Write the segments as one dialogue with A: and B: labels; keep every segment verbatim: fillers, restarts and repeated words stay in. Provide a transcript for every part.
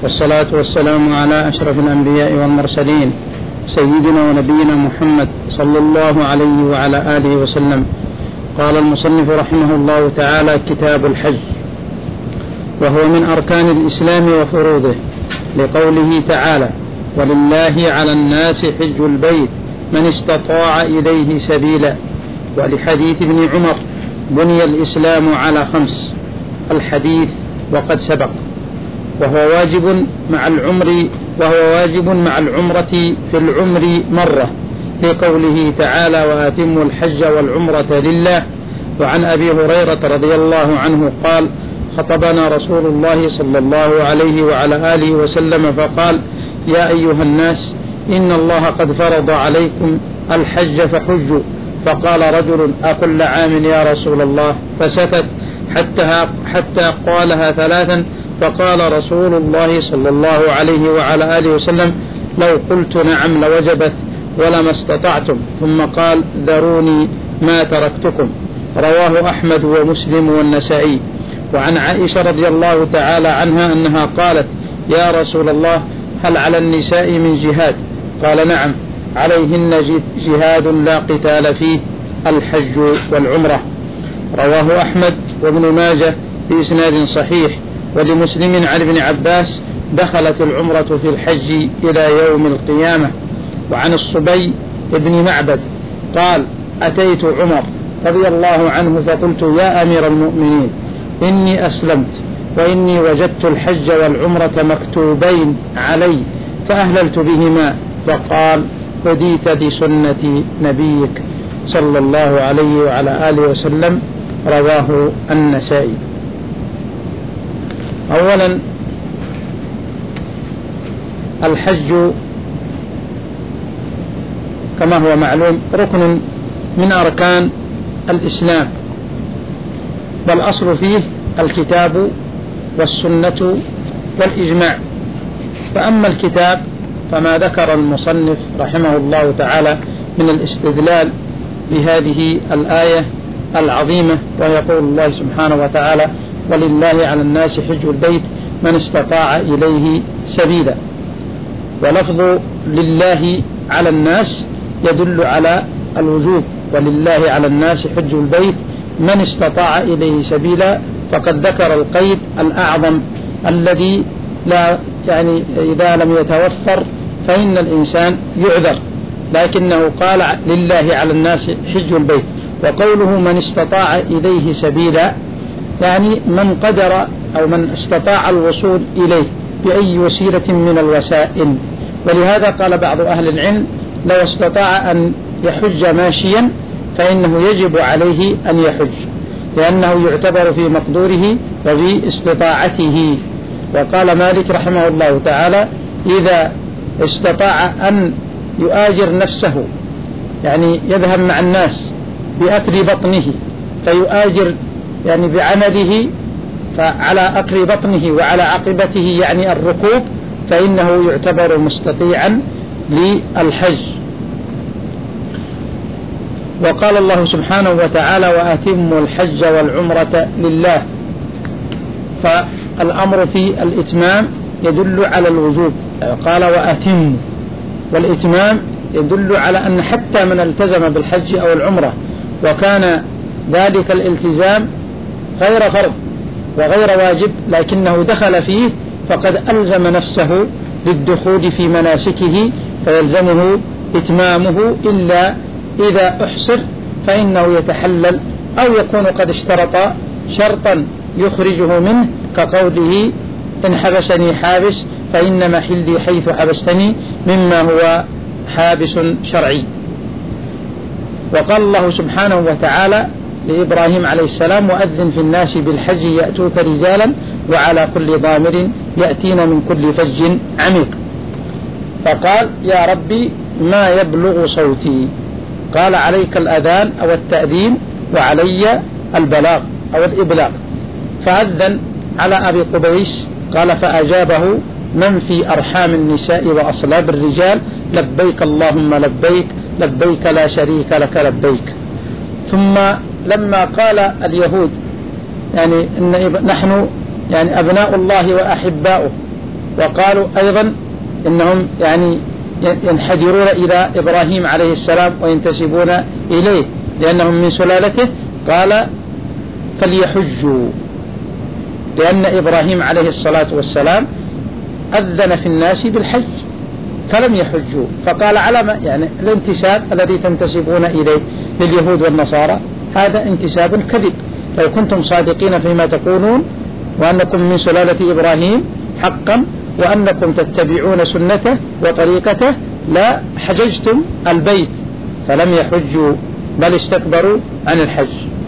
A: والصلاة والسلام على أشرف الأنبياء والمرسلين سيدنا ونبينا محمد صلى الله عليه وعلى آله وسلم. قال المصنف رحمه الله تعالى: كتاب الحج، وهو من أركان الإسلام وفروضه، لقوله تعالى: ولله على الناس حج البيت من استطاع إليه سبيلا، ولحديث ابن عمر: بني الإسلام على خمس، الحديث وقد سبق. وهو واجب مع العمر وهو واجب مع العمرة في العمر مرة، لقوله تعالى: وأتموا الحج والعمرة لله. وعن أبي هريرة رضي الله عنه قال: خطبنا رسول الله صلى الله عليه وعلى آله وسلم فقال: يا أيها الناس، إن الله قد فرض عليكم الحج فحجوا. فقال رجل: أكل عام يا رسول الله؟ فسكت حتى, حتى قالها ثلاثا، فقال رسول الله صلى الله عليه وعلى آله وسلم: لو قلت نعم لوجبت ولما استطعتم. ثم قال: ذروني ما تركتكم. رواه أحمد ومسلم والنسائي. وعن عائشة رضي الله تعالى عنها أنها قالت: يا رسول الله، هل على النساء من جهاد؟ قال: نعم، عليهن جهاد لا قتال فيه، الحج والعمرة. رواه أحمد وابن ماجه بإسناد صحيح. ولمسلم عن ابن عباس: دخلت العمرة في الحج إلى يوم القيامة. وعن الصبي ابن معبد قال: أتيت عمر رضي الله عنه فقلت: يا أمير المؤمنين، إني أسلمت وإني وجدت الحج والعمرة مكتوبين علي فأهللت بهما. فقال: هديت بسنة نبيك صلى الله عليه وعلى آله وسلم. رواه النسائي. أولا، الحج كما هو معلوم ركن من أركان الإسلام، بل أصل فيه الكتاب والسنة والإجماع. فأما الكتاب فما ذكر المصنف رحمه الله تعالى من الاستدلال بهذه الآية العظيمة، ويقول الله سبحانه وتعالى: ولله على الناس حج البيت من استطاع إليه سبيلا. ولفظ لله على الناس يدل على الوجوب، ولله على الناس حج البيت من استطاع إليه سبيلا، فقد ذكر القيد الأعظم الذي لا يعني إذا لم يتوفر فإن الإنسان يعذر، لكنه قال لله على الناس حج البيت. وقوله من استطاع إليه سبيلا يعني من قدر أو من استطاع الوصول إليه بأي وسيلة من الوسائل. ولهذا قال بعض أهل العلم: لو استطاع أن يحج ماشيا فإنه يجب عليه أن يحج، لأنه يعتبر في مقدوره وفي استطاعته. وقال مالك رحمه الله تعالى: إذا استطاع أن يؤاجر نفسه، يعني يذهب مع الناس بأكل بطنه فيؤاجر يعني بعمله، فعلى أكل بطنه وعلى عقبته يعني الركوب، فإنه يعتبر مستطيعا للحج. وقال الله سبحانه وتعالى: وأتموا الحج والعمرة لله. فالأمر في الإتمام يدل على الوجوب، قال: وأتموا، والإتمام يدل على أن حتى من التزم بالحج أو العمرة وكان ذلك الالتزام غير فرض وغير واجب لكنه دخل فيه، فقد ألزم نفسه بالدخول في مناسكه، فيلزمه إتمامه، إلا إذا أحصر فإنه يتحلل أو يكون قد اشترط شرطا يخرجه منه، كقوله: إن حبسني حابس فإن محلي حيث حبستني، مما هو حابس شرعي. وقال الله سبحانه وتعالى لإبراهيم عليه السلام: وأذن في الناس بالحج يأتوك رجالا وعلى كل ضامر يأتين من كل فج عميق. فقال: يا ربي ما يبلغ صوتي؟ قال: عليك الأذان أو التأذين وعلي البلاغ أو الإبلاغ. فأذن على أبي قبيس، قال: فأجابه من في أرحام النساء وأصلاب الرجال: لبيك اللهم لبيك، لبيك لا شريك لك لبيك. ثم لما قال اليهود يعني إن نحن يعني أبناء الله وأحباؤه، وقالوا أيضا إنهم يعني ينحدرون إلى إبراهيم عليه السلام وينتسبون إليه لأنهم من سلالته. قال فليحجوا، لأن إبراهيم عليه الصلاة والسلام أذن في الناس بالحج فلم يحجوا، فقال على ما يعني الانتساب الذي تنتسبون إليه لليهود والنصارى هذا انتساب كذب، لو كنتم صادقين فيما تقولون وأنكم من سلالة إبراهيم حقا وأنكم تتبعون سنته وطريقته لا حججتم البيت، فلم يحجوا بل استكبروا عن الحج.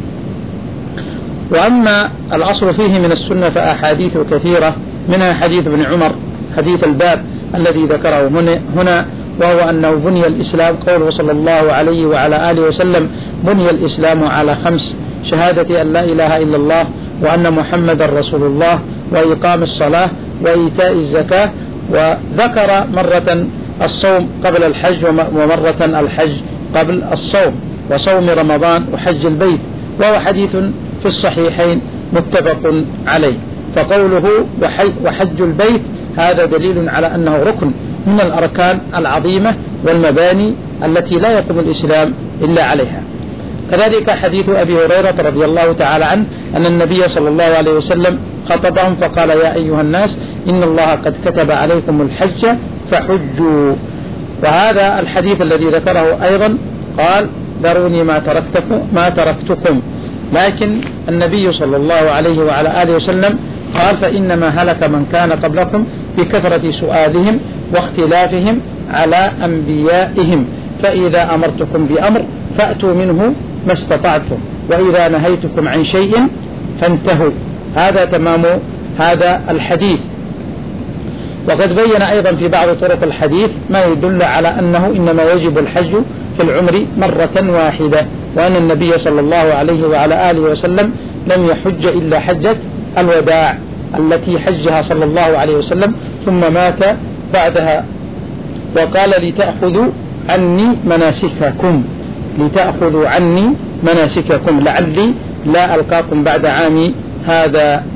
A: وأما الأصل فيه من السنة فأحاديث كثيرة، منها حديث ابن عمر حديث الباب الذي ذكره هنا، وهو أنه بني الإسلام، قوله صلى الله عليه وعلى آله وسلم بني الإسلام على خمس: شهادة أن لا إله إلا الله وأن محمد رسول الله وإقام الصلاة وإيتاء الزكاة، وذكر مرة الصوم قبل الحج ومرة الحج قبل الصوم، وصوم رمضان وحج البيت، وهو حديث في الصحيحين متفق عليه. فقوله وحج البيت هذا دليل على أنه ركن من الأركان العظيمة والمباني التي لا يقوم الإسلام إلا عليها. كذلك حديث أبي هريرة رضي الله تعالى عنه أن النبي صلى الله عليه وسلم خطبهم فقال: يا أيها الناس إن الله قد كتب عليكم الحج فحجوا. وهذا الحديث الذي ذكره أيضا قال: ذروني ما تركتكم ما تركتكم لكن النبي صلى الله عليه وعلى آله وسلم قال: فإنما هلك من كان قبلكم بكثرة سؤالهم واختلافهم على أنبيائهم، فإذا أمرتكم بأمر فأتوا منه ما استطعتم، وإذا نهيتكم عن شيء فانتهوا. هذا تمام هذا الحديث. وقد بين أيضا في بعض طرق الحديث ما يدل على أنه إنما يجب الحج في العمر مرة واحدة، وأن النبي صلى الله عليه وعلى آله وسلم لم يحج إلا حجة الوداع التي حجها صلى الله عليه وسلم ثم مات بعدها. وقال: لتأخذوا عني مناسككم لتأخذوا عني مناسككم لعلي لا ألقاكم بعد عامي هذا.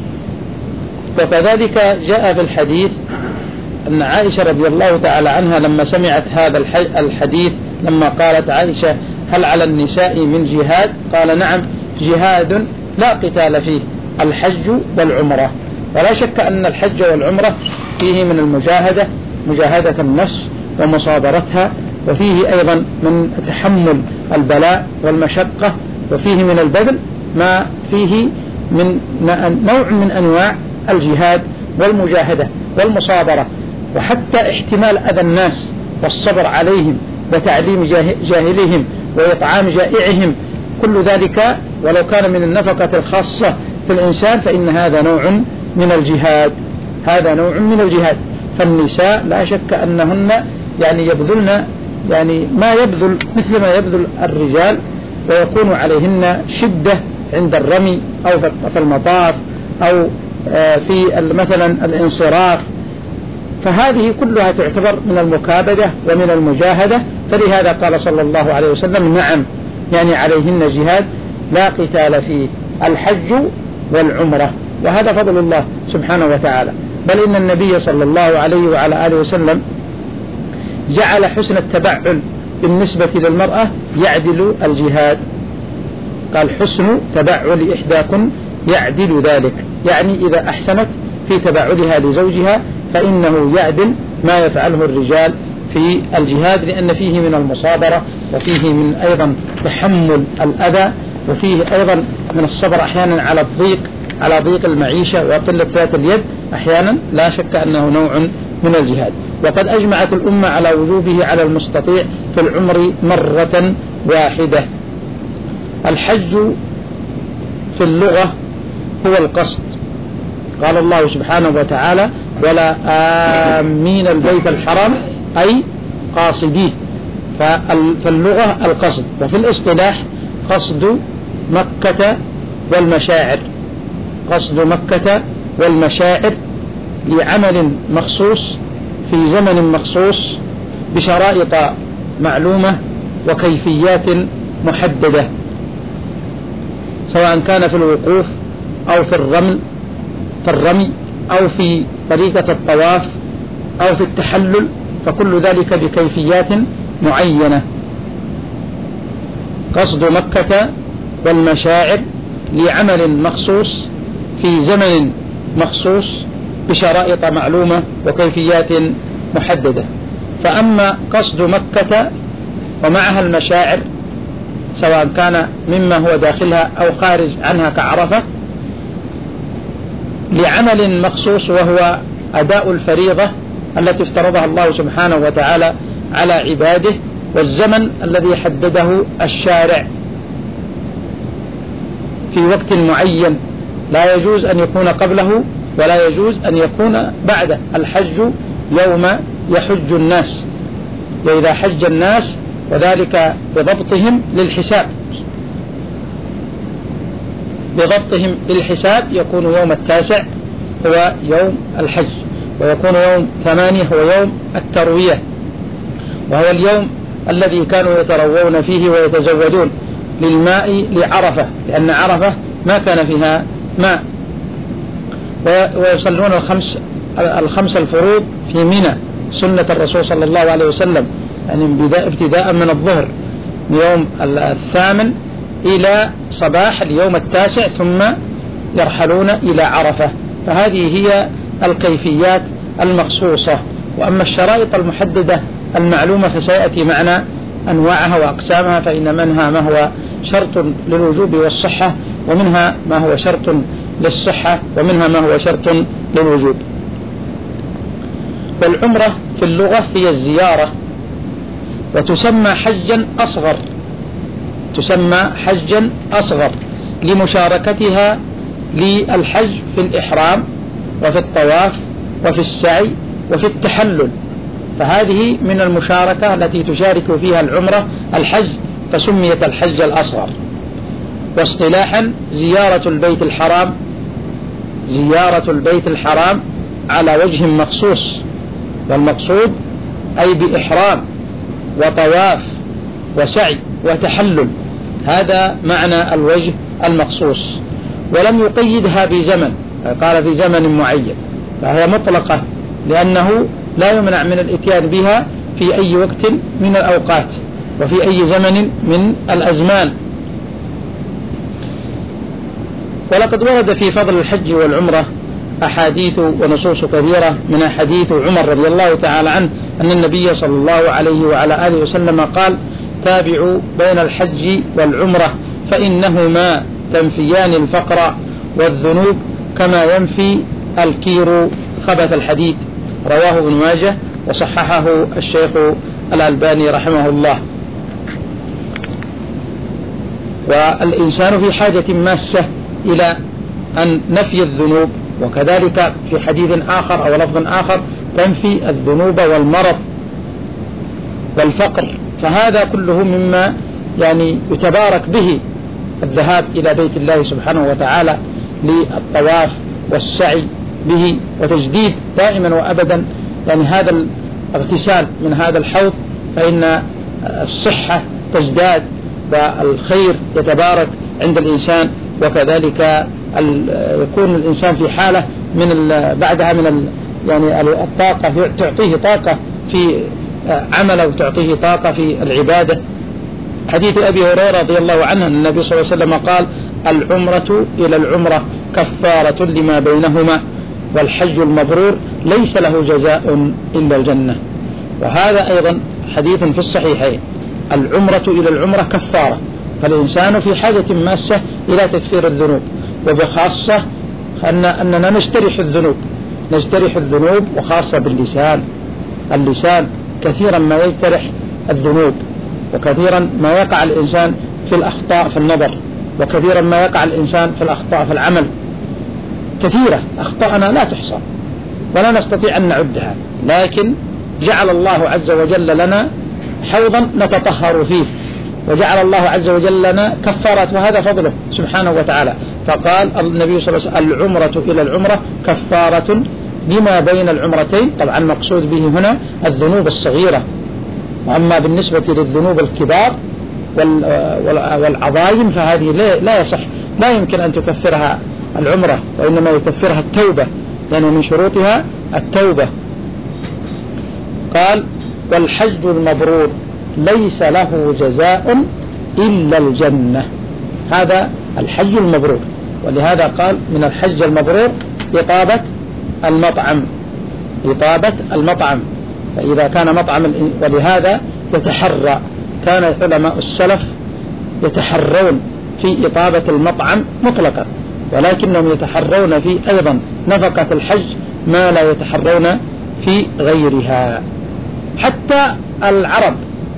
A: وكذلك جاء في الحديث أن عائشة رضي الله تعالى عنها لما سمعت هذا الحديث لما قالت عائشة: هل على النساء من جهاد؟ قال: نعم، جهاد لا قتال فيه، الحج والعمرة. ولا شك أن الحج والعمرة فيه من المجاهدة، مجاهدة النفس ومصابرتها، وفيه أيضا من تحمل البلاء والمشقة، وفيه من البذل ما فيه من نوع من أنواع الجهاد والمجاهدة والمصابرة، وحتى احتمال أذى الناس والصبر عليهم وتعليم جاهلهم وإطعام جائعهم، كل ذلك ولو كان من النفقة الخاصة في الإنسان فإن هذا نوع من الجهاد هذا نوع من الجهاد. فالنساء لا شك أنهن يعني يبذلن يعني ما يبذل مثل ما يبذل الرجال، ويكون عليهن شدة عند الرمي أو في المطاف أو في مثلا الانصراف، فهذه كلها تعتبر من المكابدة ومن المجاهدة. فلهذا قال صلى الله عليه وسلم: نعم، يعني عليهن جهاد لا قتال فيه، الحج والعمرة. وهذا فضل الله سبحانه وتعالى. بل إن النبي صلى الله عليه وعلى آله وسلم جعل حسن التبعل بالنسبة للمرأة يعدل الجهاد، قال: حسن تبعل إحداكن يعدل ذلك، يعني إذا أحسنت في تبعلها لزوجها فإنه يعدل ما يفعله الرجال في الجهاد، لأن فيه من المصابرة، وفيه من أيضا تحمل الأذى، وفيه أيضا من الصبر أحيانا على الضيق على ضيق المعيشة وقلة ذات اليد أحيانا. لا شك أنه نوع من الجهاد. وقد أجمعت الأمة على وجوبه على المستطيع في العمر مرة واحدة. الحج في اللغة هو القصد، قال الله سبحانه وتعالى: ولا آمين البيت الحرام أي قاصديه. فاللغة القصد، وفي الاصطلاح قصد مكة والمشاعر قصد مكة والمشاعر لعمل مخصوص في زمن مخصوص بشرائط معلومة وكيفيات محددة، سواء كان في الوقوف أو في الرمل في الرمي أو في طريقة الطواف أو في التحلل، فكل ذلك بكيفيات معينة. قصد مكة والمشاعر لعمل مخصوص في زمن مخصوص بشرائط معلومة وكيفيات محددة. فأما قصد مكة ومعها المشاعر سواء كان مما هو داخلها أو خارج عنها كعرفة لعمل مخصوص وهو أداء الفريضة التي افترضها الله سبحانه وتعالى على عباده، والزمن الذي حدده الشارع في وقت معين لا يجوز أن يكون قبله ولا يجوز أن يكون بعده. الحج يوم يحج الناس، وإذا حج الناس وذلك بضبطهم للحساب بضبطهم للحساب يكون يوم التاسع هو يوم الحج، ويكون يوم ثمانية هو يوم التروية، وهو اليوم الذي كانوا يتروون فيه ويتزودون للماء لعرفة، لأن عرفة ما كان فيها ماء، ويصلون الخمس الخمس الفروض في منى سنة الرسول صلى الله عليه وسلم، يعني ابتداء من الظهر يوم الثامن إلى صباح اليوم التاسع ثم يرحلون إلى عرفة. فهذه هي الكيفيات المخصوصة. وأما الشرائط المحددة المعلومة فسيأتي معنا أنواعها وأقسامها، فإن منها ما هو شرط للوجوب والصحة، ومنها ما هو شرط للصحة، ومنها ما هو شرط للوجوب. والعمرة في اللغة هي الزيارة، وتسمى حجا أصغر تسمى حجا أصغر لمشاركتها للحج في الإحرام وفي الطواف وفي السعي وفي التحلل، فهذه من المشاركة التي تشارك فيها العمرة الحج، فسميت الحج الأصغر. واصطلاحا زيارة البيت الحرام زيارة البيت الحرام على وجه مخصوص، والمقصود أي بإحرام وطواف وسعي وتحلل، هذا معنى الوجه المخصوص. ولم يقيدها بزمن، قال في زمن معين، فهي مطلقة لأنه لا يمنع من الاتيان بها في أي وقت من الأوقات وفي أي زمن من الأزمان. ولقد ورد في فضل الحج والعمرة أحاديث ونصوص كثيرة، من حديث عمر رضي الله تعالى عنه أن النبي صلى الله عليه وعلى آله وسلم قال: تابعوا بين الحج والعمرة فإنهما تنفيان الفقر والذنوب كما ينفي الكير خبث الحديد. رواه ابن ماجه وصححه الشيخ الألباني رحمه الله. والإنسان في حاجة ماسة إلى أن نفي الذنوب، وكذلك في حديث آخر أو لفظ آخر تنفي الذنوب والمرض والفقر، فهذا كله مما يعني يتبارك به الذهاب إلى بيت الله سبحانه وتعالى للطواف والسعي به وتجديد دائما وأبدا يعني هذا الاغتسال من هذا الحوض، فإن الصحة تزداد والخير يتبارك عند الإنسان، وكذلك يكون الإنسان في حالة من بعدها من يعني الطاقة، تعطيه طاقة في عمله وتعطيه طاقة في العبادة. حديث أبي هريرة رضي الله عنه أن النبي صلى الله عليه وسلم قال: العمرة إلى العمرة كفارة لما بينهما، والحج المبرور ليس له جزاء إلا الجنة. وهذا أيضا حديث في الصحيحين، العمرة إلى العمرة كفارة، فالإنسان في حاجة ماسة إلى تكفير الذنوب، وبخاصة أن أننا نجترح الذنوب نجترح الذنوب وخاصة باللسان. اللسان كثيرا ما يجترح الذنوب، وكثيرا ما يقع الإنسان في الأخطاء في النظر، وكثيرا ما يقع الإنسان في الأخطاء في العمل. كثيرة أخطاءنا لا تحصى ولا نستطيع أن نعدها، لكن جعل الله عز وجل لنا حوضا نتطهر فيه، وجعل الله عز وجل لنا كفارات، وهذا فضله سبحانه وتعالى. فقال النبي صلى الله عليه وسلم: العمرة إلى العمرة كفارة لما بين العمرتين. طبعا المقصود به هنا الذنوب الصغيرة، وأما بالنسبة للذنوب الكبار والعظائم فهذه لا يصح لا يمكن أن تكفرها العمرة، وإنما يكفرها التوبة، لأن من شروطها التوبة. قال والحج المبرور ليس له جزاء إلا الجنة. هذا الحج المبرور، ولهذا قال من الحج المبرور إطابة المطعم، إطابة المطعم. فإذا كان مطعم، ولهذا يتحرى، كان علماء السلف يتحرون في إطابة المطعم مطلقا، ولكنهم يتحرون في أيضا نفقة الحج ما لا يتحرون في غيرها. حتى العرب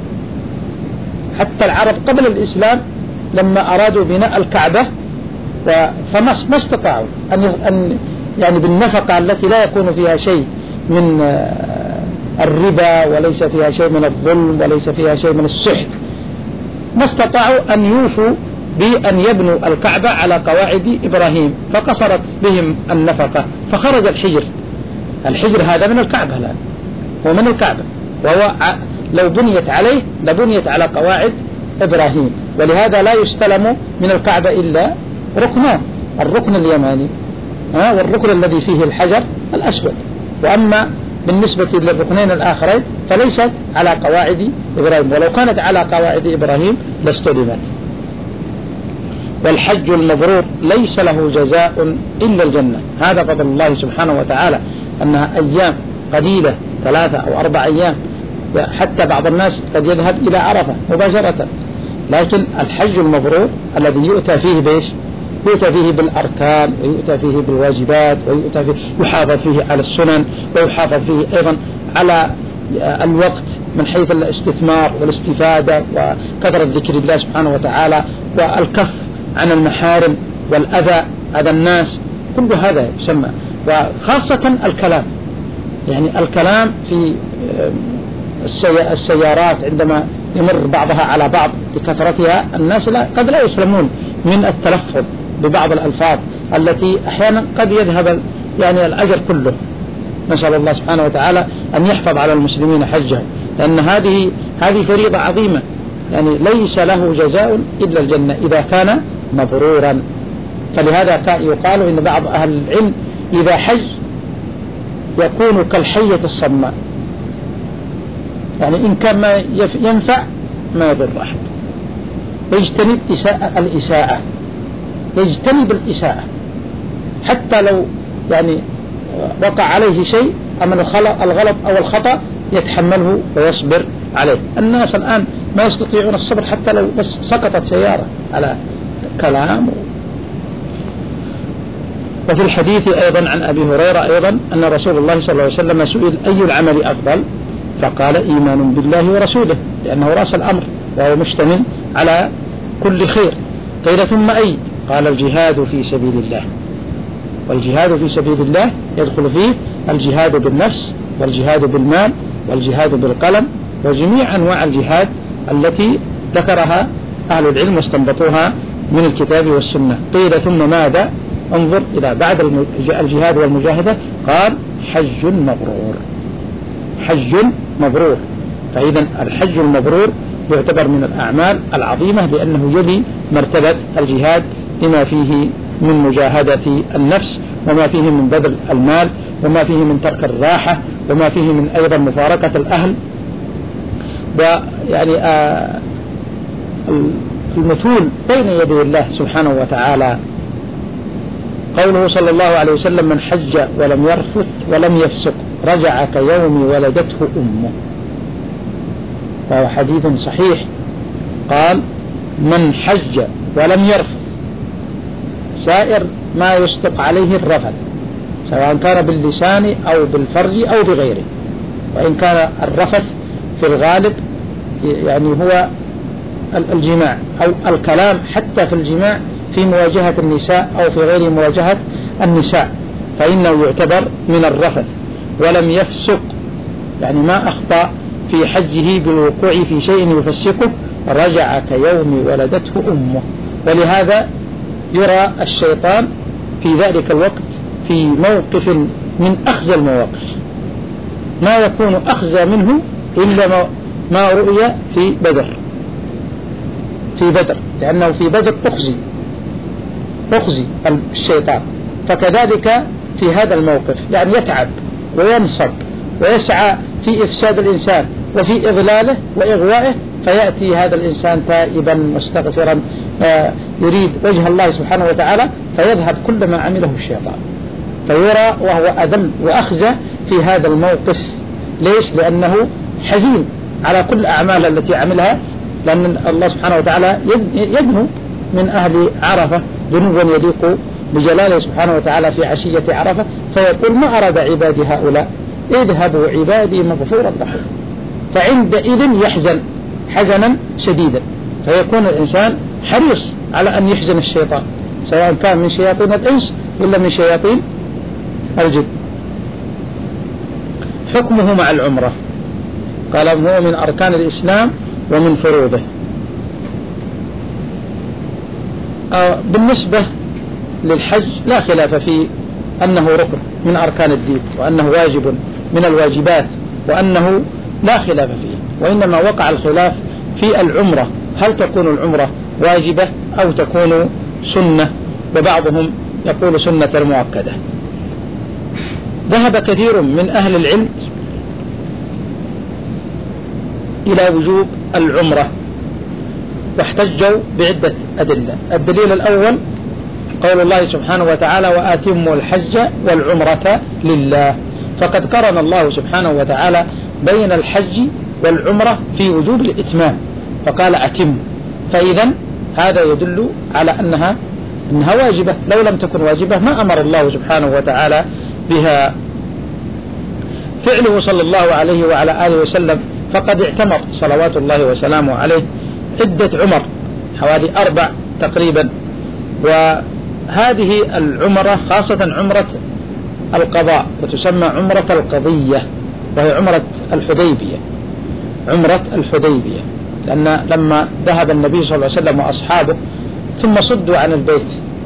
A: حتى العرب قبل الإسلام لما أرادوا بناء الكعبة فما استطاعوا أن يعني بالنفقة التي لا يكون فيها شيء من الربا وليس فيها شيء من الظلم وليس فيها شيء من السحت، ما استطاعوا أن يوفوا بأن يبنوا الكعبة على قواعد إبراهيم، فقصرت بهم النفقة فخرج الحجر. الحجر هذا من الكعبة الآن، هو من الكعبة، وهو لو بنيت عليه لبنيت على قواعد إبراهيم. ولهذا لا يستلم من الكعبة إلا ركنان، الركن اليماني والركن الذي فيه الحجر الأسود، وأما بالنسبة للركنين الآخرين فليست على قواعد إبراهيم، ولو كانت على قواعد إبراهيم لاستلمت. والحج المبرور ليس له جزاء إلا الجنة. هذا فضل الله سبحانه وتعالى، أنها أيام قليلة، ثلاثة أو أربع أيام، حتى بعض الناس قد يذهب إلى عرفة مباشرة. لكن الحج المبرور الذي يؤتى فيه بيش يؤتى فيه بالأركان، ويؤتى فيه بالواجبات، ويؤتى فيه يحافظ فيه على السنن، ويحافظ فيه أيضا على الوقت من حيث الاستثمار والاستفادة وكثرة ذكر الله سبحانه وتعالى والكف عن المحارم والأذى أذى الناس، كل هذا يسمى. وخاصة الكلام، يعني الكلام في السيارات عندما يمر بعضها على بعض بكثرتها، الناس لا قد لا يسلمون من التلفظ ببعض الألفاظ التي أحيانا قد يذهب يعني الأجر كله. نسأل الله سبحانه وتعالى أن يحفظ على المسلمين حجهم، لأن هذه هذه فريضة عظيمة، يعني ليس له جزاء إلا الجنة إذا كان مبرورا. فلهذا يقال إن بعض أهل العلم إذا حج يكون كالحية الصماء، يعني إن كان ما ينفع ما يضر أحد، ويجتنب الإساءة، يجتنب الإساءة حتى لو يعني وقع عليه شيء أما الغلط أو الخطأ يتحمله ويصبر عليه. الناس الآن ما يستطيعون الصبر حتى لو بس سقطت سيارة على كلام. وفي الحديث أيضا عن أبي هريرة أيضا أن رسول الله صلى الله عليه وسلم سئل أي العمل أفضل، فقال إيمان بالله ورسوله، لأنه رأس الأمر وهو مشتمل على كل خير. قيل ثم أي؟ قال الجهاد في سبيل الله. والجهاد في سبيل الله يدخل فيه الجهاد بالنفس والجهاد بالمال والجهاد بالقلم وجميع أنواع الجهاد التي ذكرها أهل العلم واستنبطوها من الكتاب والسنة. قيل ثم ماذا؟ انظر إلى بعد الجهاد والمجاهدة قال حج مبرور، حج مبرور. فإذا الحج المبرور يعتبر من الأعمال العظيمة لأنه يلي مرتبة الجهاد لما فيه من مجاهدة النفس وما فيه من بذل المال وما فيه من ترك الراحة وما فيه من أيضا مفارقة الأهل. ويعني آه المثول بين يدي الله سبحانه وتعالى. قوله صلى الله عليه وسلم من حج ولم يرفث ولم يفسق رجع كيوم ولدته أمه، وهو حديث صحيح. قال من حج ولم يرفث، سائر ما يصدق عليه الرفث سواء كان باللسان أو بالفرج أو بغيره، وإن كان الرفث في الغالب يعني هو الجماع أو الكلام حتى في الجماع في مواجهة النساء أو في غير مواجهة النساء فإنه يعتبر من الرفث. ولم يفسق يعني ما أخطأ في حجه بالوقوع في شيء يفسقه رجع كيوم ولدته أمه. ولهذا يرى الشيطان في ذلك الوقت في موقف من أخزى المواقف، ما يكون أخزى منه إلا ما رؤي في بدر في بدر لأنه في بدر أخزي أخزي الشيطان، فكذلك في هذا الموقف يعني يتعب وينصب ويسعى في إفساد الإنسان وفي إضلاله وإغوائه، فيأتي هذا الإنسان تائبا مستغفرا يريد وجه الله سبحانه وتعالى، فيذهب كل ما عمله الشيطان، فيرى وهو أذل وأخزى في هذا الموقف. ليش؟ لأنه حزين على كل أعمال التي عملها، لأن الله سبحانه وتعالى يدنو من أهل عرفة دنوا يليق بجلاله سبحانه وتعالى في عشية عرفة، فيقول ما أراد عبادي هؤلاء، اذهبوا عبادي مغفورا لهم. فعندئذ يحزن حزنا شديدا، فيكون الإنسان حريص على أن يحزن الشيطان، سواء كان من شياطين الإنس ولا من شياطين الجن. حكمه مع العمرة، قال هو من أركان الإسلام ومن فروضه. بالنسبة للحج لا خلاف في أنه ركن من أركان الدين، وأنه واجب من الواجبات، وأنه لا خلاف فيه، وإنما وقع الخلاف في العمرة، هل تكون العمرة واجبة أو تكون سنة، وبعضهم يقول سنة مؤكدة. ذهب كثير من أهل العلم إلى وجوب العمرة، واحتجوا بعدة أدلة. الدليل الأول قول الله سبحانه وتعالى وآتموا الحج والعمرة لله، فقد قرن الله سبحانه وتعالى بين الحج والعمرة في وجوب الإتمام، فقال أتم، فإذا هذا يدل على أنها أنها واجبة، لو لم تكن واجبة ما أمر الله سبحانه وتعالى بها. فعله صلى الله عليه وعلى آله وسلم فقد اعتمر صلوات الله وسلامه عليه عدة عمر، حوالي أربع تقريبا، وهذه العمرة خاصة عمرة القضاء، وتسمى عمرة القضية، وهي عمرة الحديبية. عمرة الحديبية لأن لما ذهب النبي صلى الله عليه وسلم وأصحابه ثم صدوا عن البيت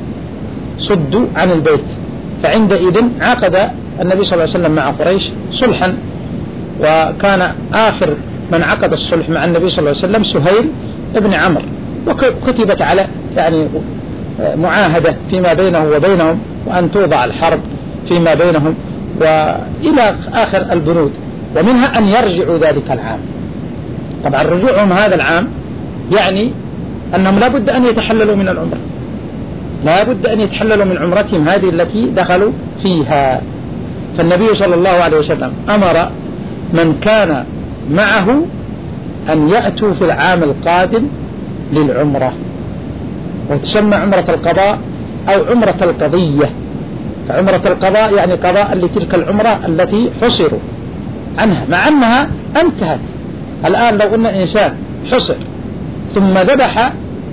A: صدوا عن البيت فعندئذ عقد النبي صلى الله عليه وسلم مع قريش صلحا، وكان آخر من عقد الصلح مع النبي صلى الله عليه وسلم سهيل ابن عمرو، وكتبت على يعني معاهدة فيما بينه وبينهم، وأن توضع الحرب فيما بينهم وإلى آخر البنود، ومنها أن يرجعوا ذلك العام. طبعا رجوعهم هذا العام يعني أنهم لا بد أن يتحللوا من العمرة، لا بد أن يتحللوا من عمرتهم هذه التي دخلوا فيها. فالنبي صلى الله عليه وسلم أمر من كان معه أن يأتوا في العام القادم للعمرة، وتسمى عمرة القضاء أو عمرة القضية. فعمرة القضاء يعني قضاء لتلك العمرة التي حصروا عنها، مع أنها انتهت. الآن لو أن إنسان حصر ثم ذبح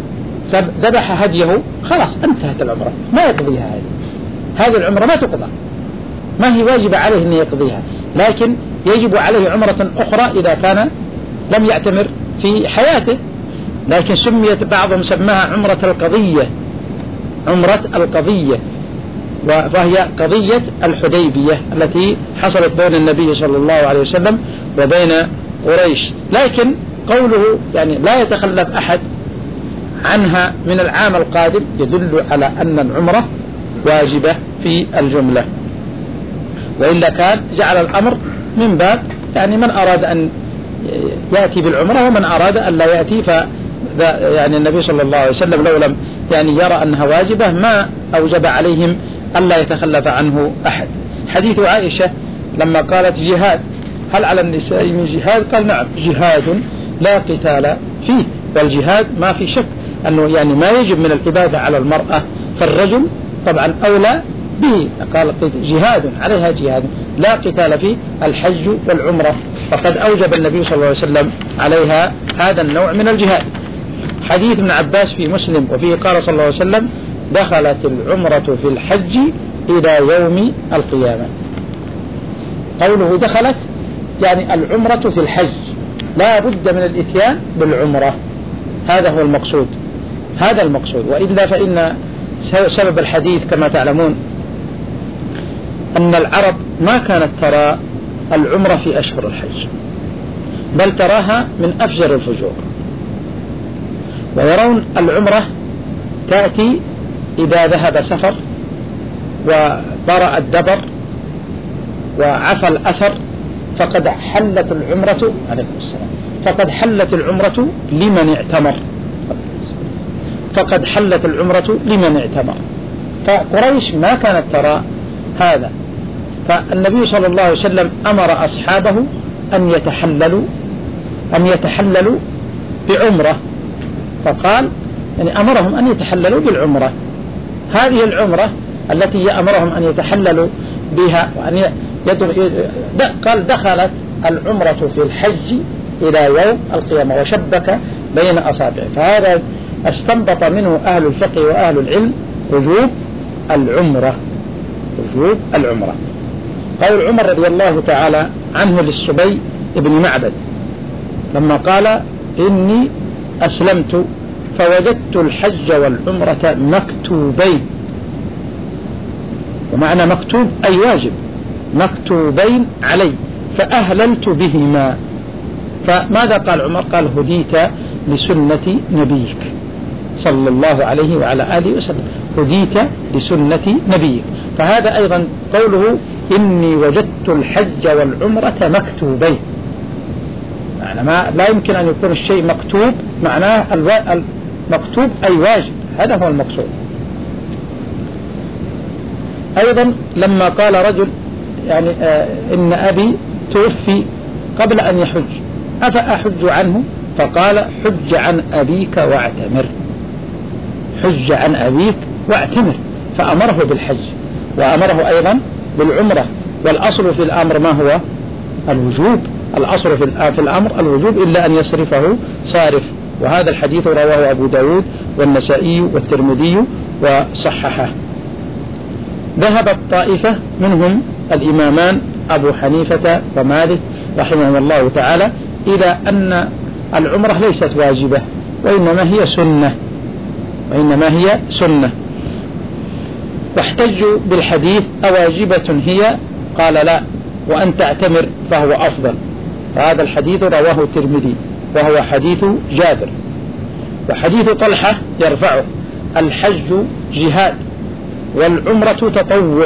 A: ذبح هديه خلاص انتهت العمرة، ما يقضيها. هذه هذه العمرة ما تقضى، ما هي واجب عليه أن يقضيها، لكن يجب عليه عمرة أخرى إذا كان لم يعتمر في حياته. لكن سميت بعضهم سماها عمرة القضية، عمرة القضية، وهي قضية الحديبية التي حصلت بين النبي صلى الله عليه وسلم وبين قريش. لكن قوله يعني لا يتخلف أحد عنها من العام القادم يدل على أن العمرة واجبة في الجملة، وإلا كان جعل الأمر من باب يعني من أراد أن يأتي بالعمرة ومن أراد أن لا يأتي. ف يعني النبي صلى الله عليه وسلم لو لم يعني يرى أنها واجبة ما أوجب عليهم ألا يتخلف عنه أحد. حديث عائشة لما قالت جهاد هل على النساء من جهاد؟ قال نعم جهاد لا قتال فيه، والجهاد ما في شك أنه يعني ما يجب من العبادة على المرأة، فالرجل طبعا أولى به. قال جهاد عليها جهاد لا قتال فيه الحج والعمرة، فقد أوجب النبي صلى الله عليه وسلم عليها هذا النوع من الجهاد. حديث ابن عباس في مسلم وفيه قال صلى الله عليه وسلم دخلت العمرة في الحج إلى يوم القيامة. قوله دخلت يعني العمرة في الحج لا بد من الإتيان بالعمرة، هذا هو المقصود، هذا المقصود. وإلا فإن سبب الحديث كما تعلمون أن العرب ما كانت ترى العمرة في أشهر الحج، بل تراها من أفجر الفجور، ويرون العمرة تأتي إذا ذهب سفر وبرأ الدبر وعفى الأثر فقد حلت العمرة عليكم السلام فقد حلت العمرة لمن اعتمر فقد حلت العمرة لمن اعتمر. فقريش ما كانت ترى هذا، فالنبي صلى الله عليه وسلم أمر أصحابه أن يتحللوا أن يتحللوا بعمرة، فقال يعني أمرهم أن يتحللوا بالعمرة. هذه العمرة التي أمرهم أن يتحللوا بها وأن قال دخلت العمرة في الحج إلى يوم القيامة وشبك بين أصابعه. فهذا استنبط منه أهل الفقه وأهل العلم وجوب العمرة وجوب العمرة. قول عمر رضي الله تعالى عنه للصبي ابن معبد لما قال إني أسلمت فوجدت الحج والعمرة مكتوبين، ومعنى مكتوب أي واجب، مكتوبين علي فأهللت بهما. فماذا قال عمر؟ قال هديت لسنة نبيك صلى الله عليه وعلى آله وسلم، هديت لسنة نبيك. فهذا أيضا قوله إني وجدت الحج والعمرة مكتوبين، يعني ما لا يمكن أن يكون الشيء مكتوب معناه المكتوب أي واجب، هذا هو المقصود. أيضا لما قال رجل يعني آه إن أبي توفي قبل أن يحج أفأحج عنه؟ فقال حج عن أبيك واعتمر، حج عن أبيك واعتمر، فأمره بالحج وأمره أيضا بالعمرة. والأصل في الأمر ما هو؟ الوجوب، الأصل في الأمر الوجوب إلا أن يصرفه صارف. وهذا الحديث رواه أبو داود والنسائي والترمذي وصححه. ذهبت طائفة منهم الإمامان أبو حنيفة ومالك رحمه الله تعالى إلى أن العمرة ليست واجبة وإنما هي سنة وإنما هي سنة واحتجوا بالحديث أواجبة هي؟ قال لا، وأن تعتمر فهو أفضل. فهذا الحديث رواه الترمذي وهو حديث جابر. وحديث طلحة يرفعه الحج جهاد والعمرة تطوع،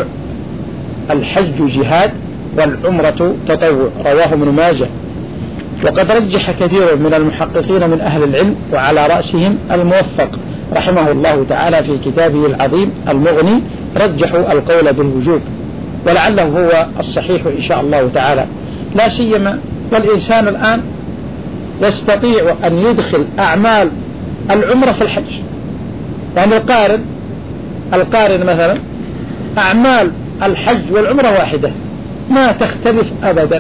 A: الحج جهاد والعمرة تطوع، رواه ابن ماجه. وقد رجح كثير من المحققين من أهل العلم وعلى رأسهم الموفق رحمه الله تعالى في كتابه العظيم المغني رجحوا القول بالوجوب، ولعله هو الصحيح إن شاء الله تعالى، لا سيما والإنسان الآن يستطيع أن يدخل أعمال العمرة في الحج. يعني القارن القارن مثلا أعمال الحج والعمرة واحدة ما تختلف أبدا،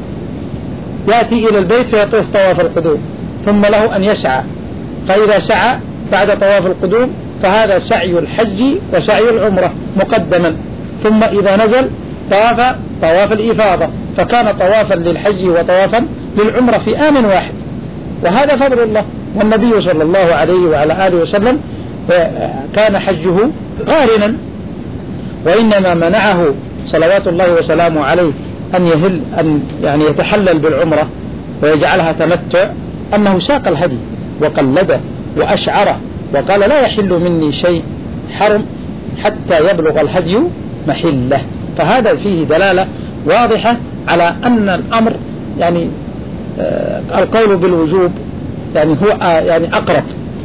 A: يأتي إلى البيت فيطوف طواف القدوم ثم له أن يسعى، فإذا سعى بعد طواف القدوم فهذا سعي الحج وسعي العمرة مقدما، ثم إذا نزل طواف طواف الإفاضة، فكان طوافا للحج وطوافا للعمرة في آن واحد. وهذا فضل الله، والنبي صلى الله عليه وعلى آله وسلم كان حجه قارنا، وإنما منعه صلوات الله وسلامه عليه أن يهل أن يعني يتحلل بالعمرة ويجعلها تمتع أنه ساق الهدي وقلده وأشعره وقال لا يحل مني شيء حرم حتى يبلغ الهدي محله. فهذا فيه دلالة واضحة على أن الأمر يعني آه القول بالوجوب يعني هو آه يعني أقرب،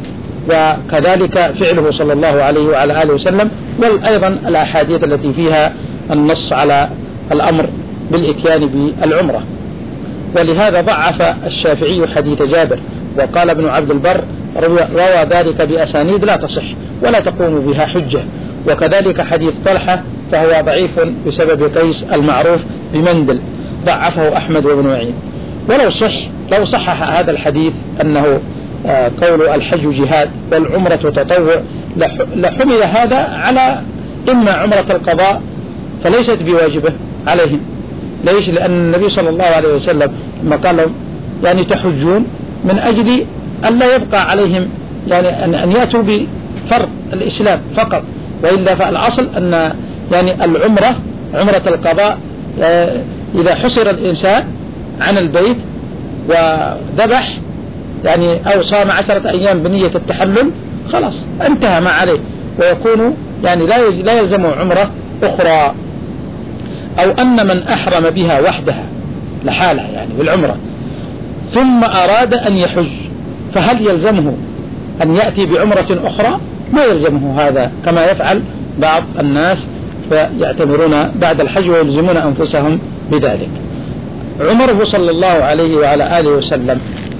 A: وكذلك فعله صلى الله عليه وعلى آله وسلم، وأيضا الأحاديث التي فيها النص على الأمر بالإتيان بالعمرة. ولهذا ضعف الشافعي حديث جابر، وقال ابن عبد البر روى ذلك بأسانيد لا تصح ولا تقوم بها حجة. وكذلك حديث طلحة فهو ضعيف بسبب قيس المعروف بمندل، ضعفه أحمد وابن معين. ولو صح لو صحح هذا الحديث أنه قول الحج جهاد والعمرة تطوع لحمل هذا على إما عمرة القضاء فليست بواجبة عليهم. ليش؟ لأن النبي صلى الله عليه وسلم لما قال لهم يعني تحجون من أجل أن لا يبقى عليهم يعني أن يأتوا بفرض الإسلام فقط، وإلا فالأصل أن يعني العمرة عمرة القضاء إذا حصر الإنسان عن البيت وذبح يعني أو صام عشرة أيام بنية التحلل خلاص انتهى ما عليه، ويكون يعني لا لا يلزمه عمرة أخرى. أو أن من أحرم بها وحدها لحالها يعني بالعمرة ثم أراد أن يحج، فهل يلزمه أن يأتي بعمرة أخرى؟ ما يلزمه هذا، كما يفعل بعض الناس فيعتمرون بعد الحج ويلزمون أنفسهم بذلك. عمره صلى الله عليه وعلى آله وسلم،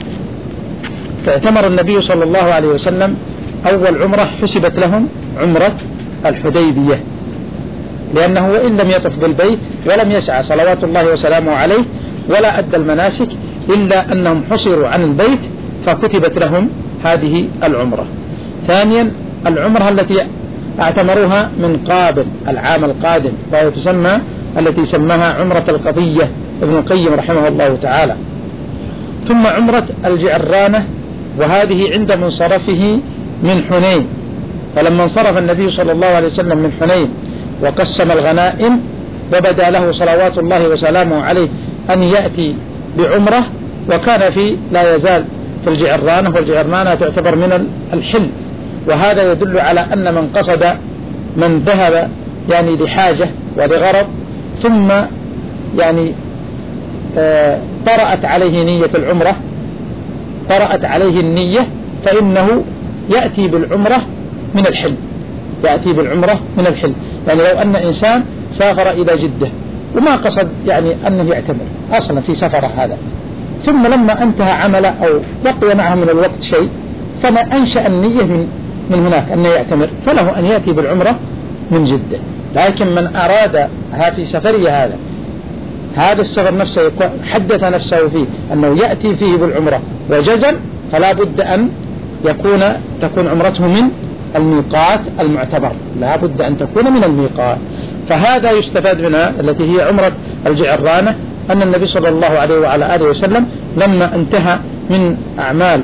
A: فاعتمر النبي صلى الله عليه وسلم أول عمرة حسبت لهم عمرة الحديبية، لأنه وإن لم يطف بالبيت ولم يسعى صلوات الله وسلامه عليه ولا أدى المناسك إلا أنهم حصروا عن البيت فكتبت لهم هذه العمرة. ثانيا العمرة التي اعتمروها من قابل العام القادم، وهي تسمى التي سماها عمرة القضية ابن القيم رحمه الله تعالى. ثم عمرة الجعرانة، وهذه عند منصرفه من حنين، فلما انصرف النبي صلى الله عليه وسلم من حنين وقسم الغنائم وبدا له صلوات الله وسلامه عليه أن يأتي بعمرة، وكان في لا يزال في الجعرانة، والجعرانة تعتبر من الحل، وهذا يدل على أن من قصد من ذهب يعني لحاجة ولغرض ثم يعني آه طرأت عليه نية العمرة، طرأت عليه النية، فإنه يأتي بالعمرة من الحل، يأتي بالعمرة من الحل. يعني لو أن إنسان سافر إلى جدة وما قصد يعني أنه يعتمر أصلا في سفره هذا، ثم لما انتهى عمله أو بقي معه من الوقت شيء فما أنشأ النية من من هناك أنه يعتمر، فله أن يأتي بالعمرة من جدة. لكن من أراد في سفره هذا هذا السفر نفسه حدث نفسه فيه أنه يأتي فيه بالعمرة وجزم، فلا بد أن يكون تكون عمرته من الميقات المعتبر، لا بد أن تكون من الميقات. فهذا يستفاد منها التي هي عمرة الجعرانة، أن النبي صلى الله عليه وعلى آله وسلم لما انتهى من أعمال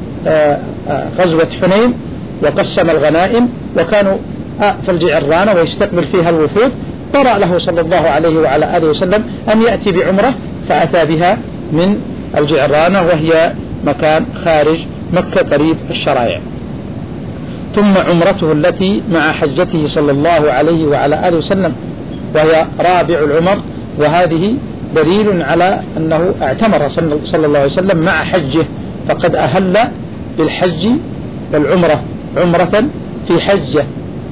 A: غزوة حنين وقسم الغنائم وكانوا في الجعرانة ويستقبل فيها الوفود، طرأ له صلى الله عليه وعلى آله وسلم أن يأتي بعمرة، فأتى بها من الجعرانة وهي مكان خارج مكة قريب الشرائع. ثم عمرته التي مع حجته صلى الله عليه وعلى آله وسلم، وهي رابع العمر، وهذه دليل على أنه اعتمر صلى الله عليه وسلم مع حجه، فقد أهل بالحج والعمرة عمرة في حجة،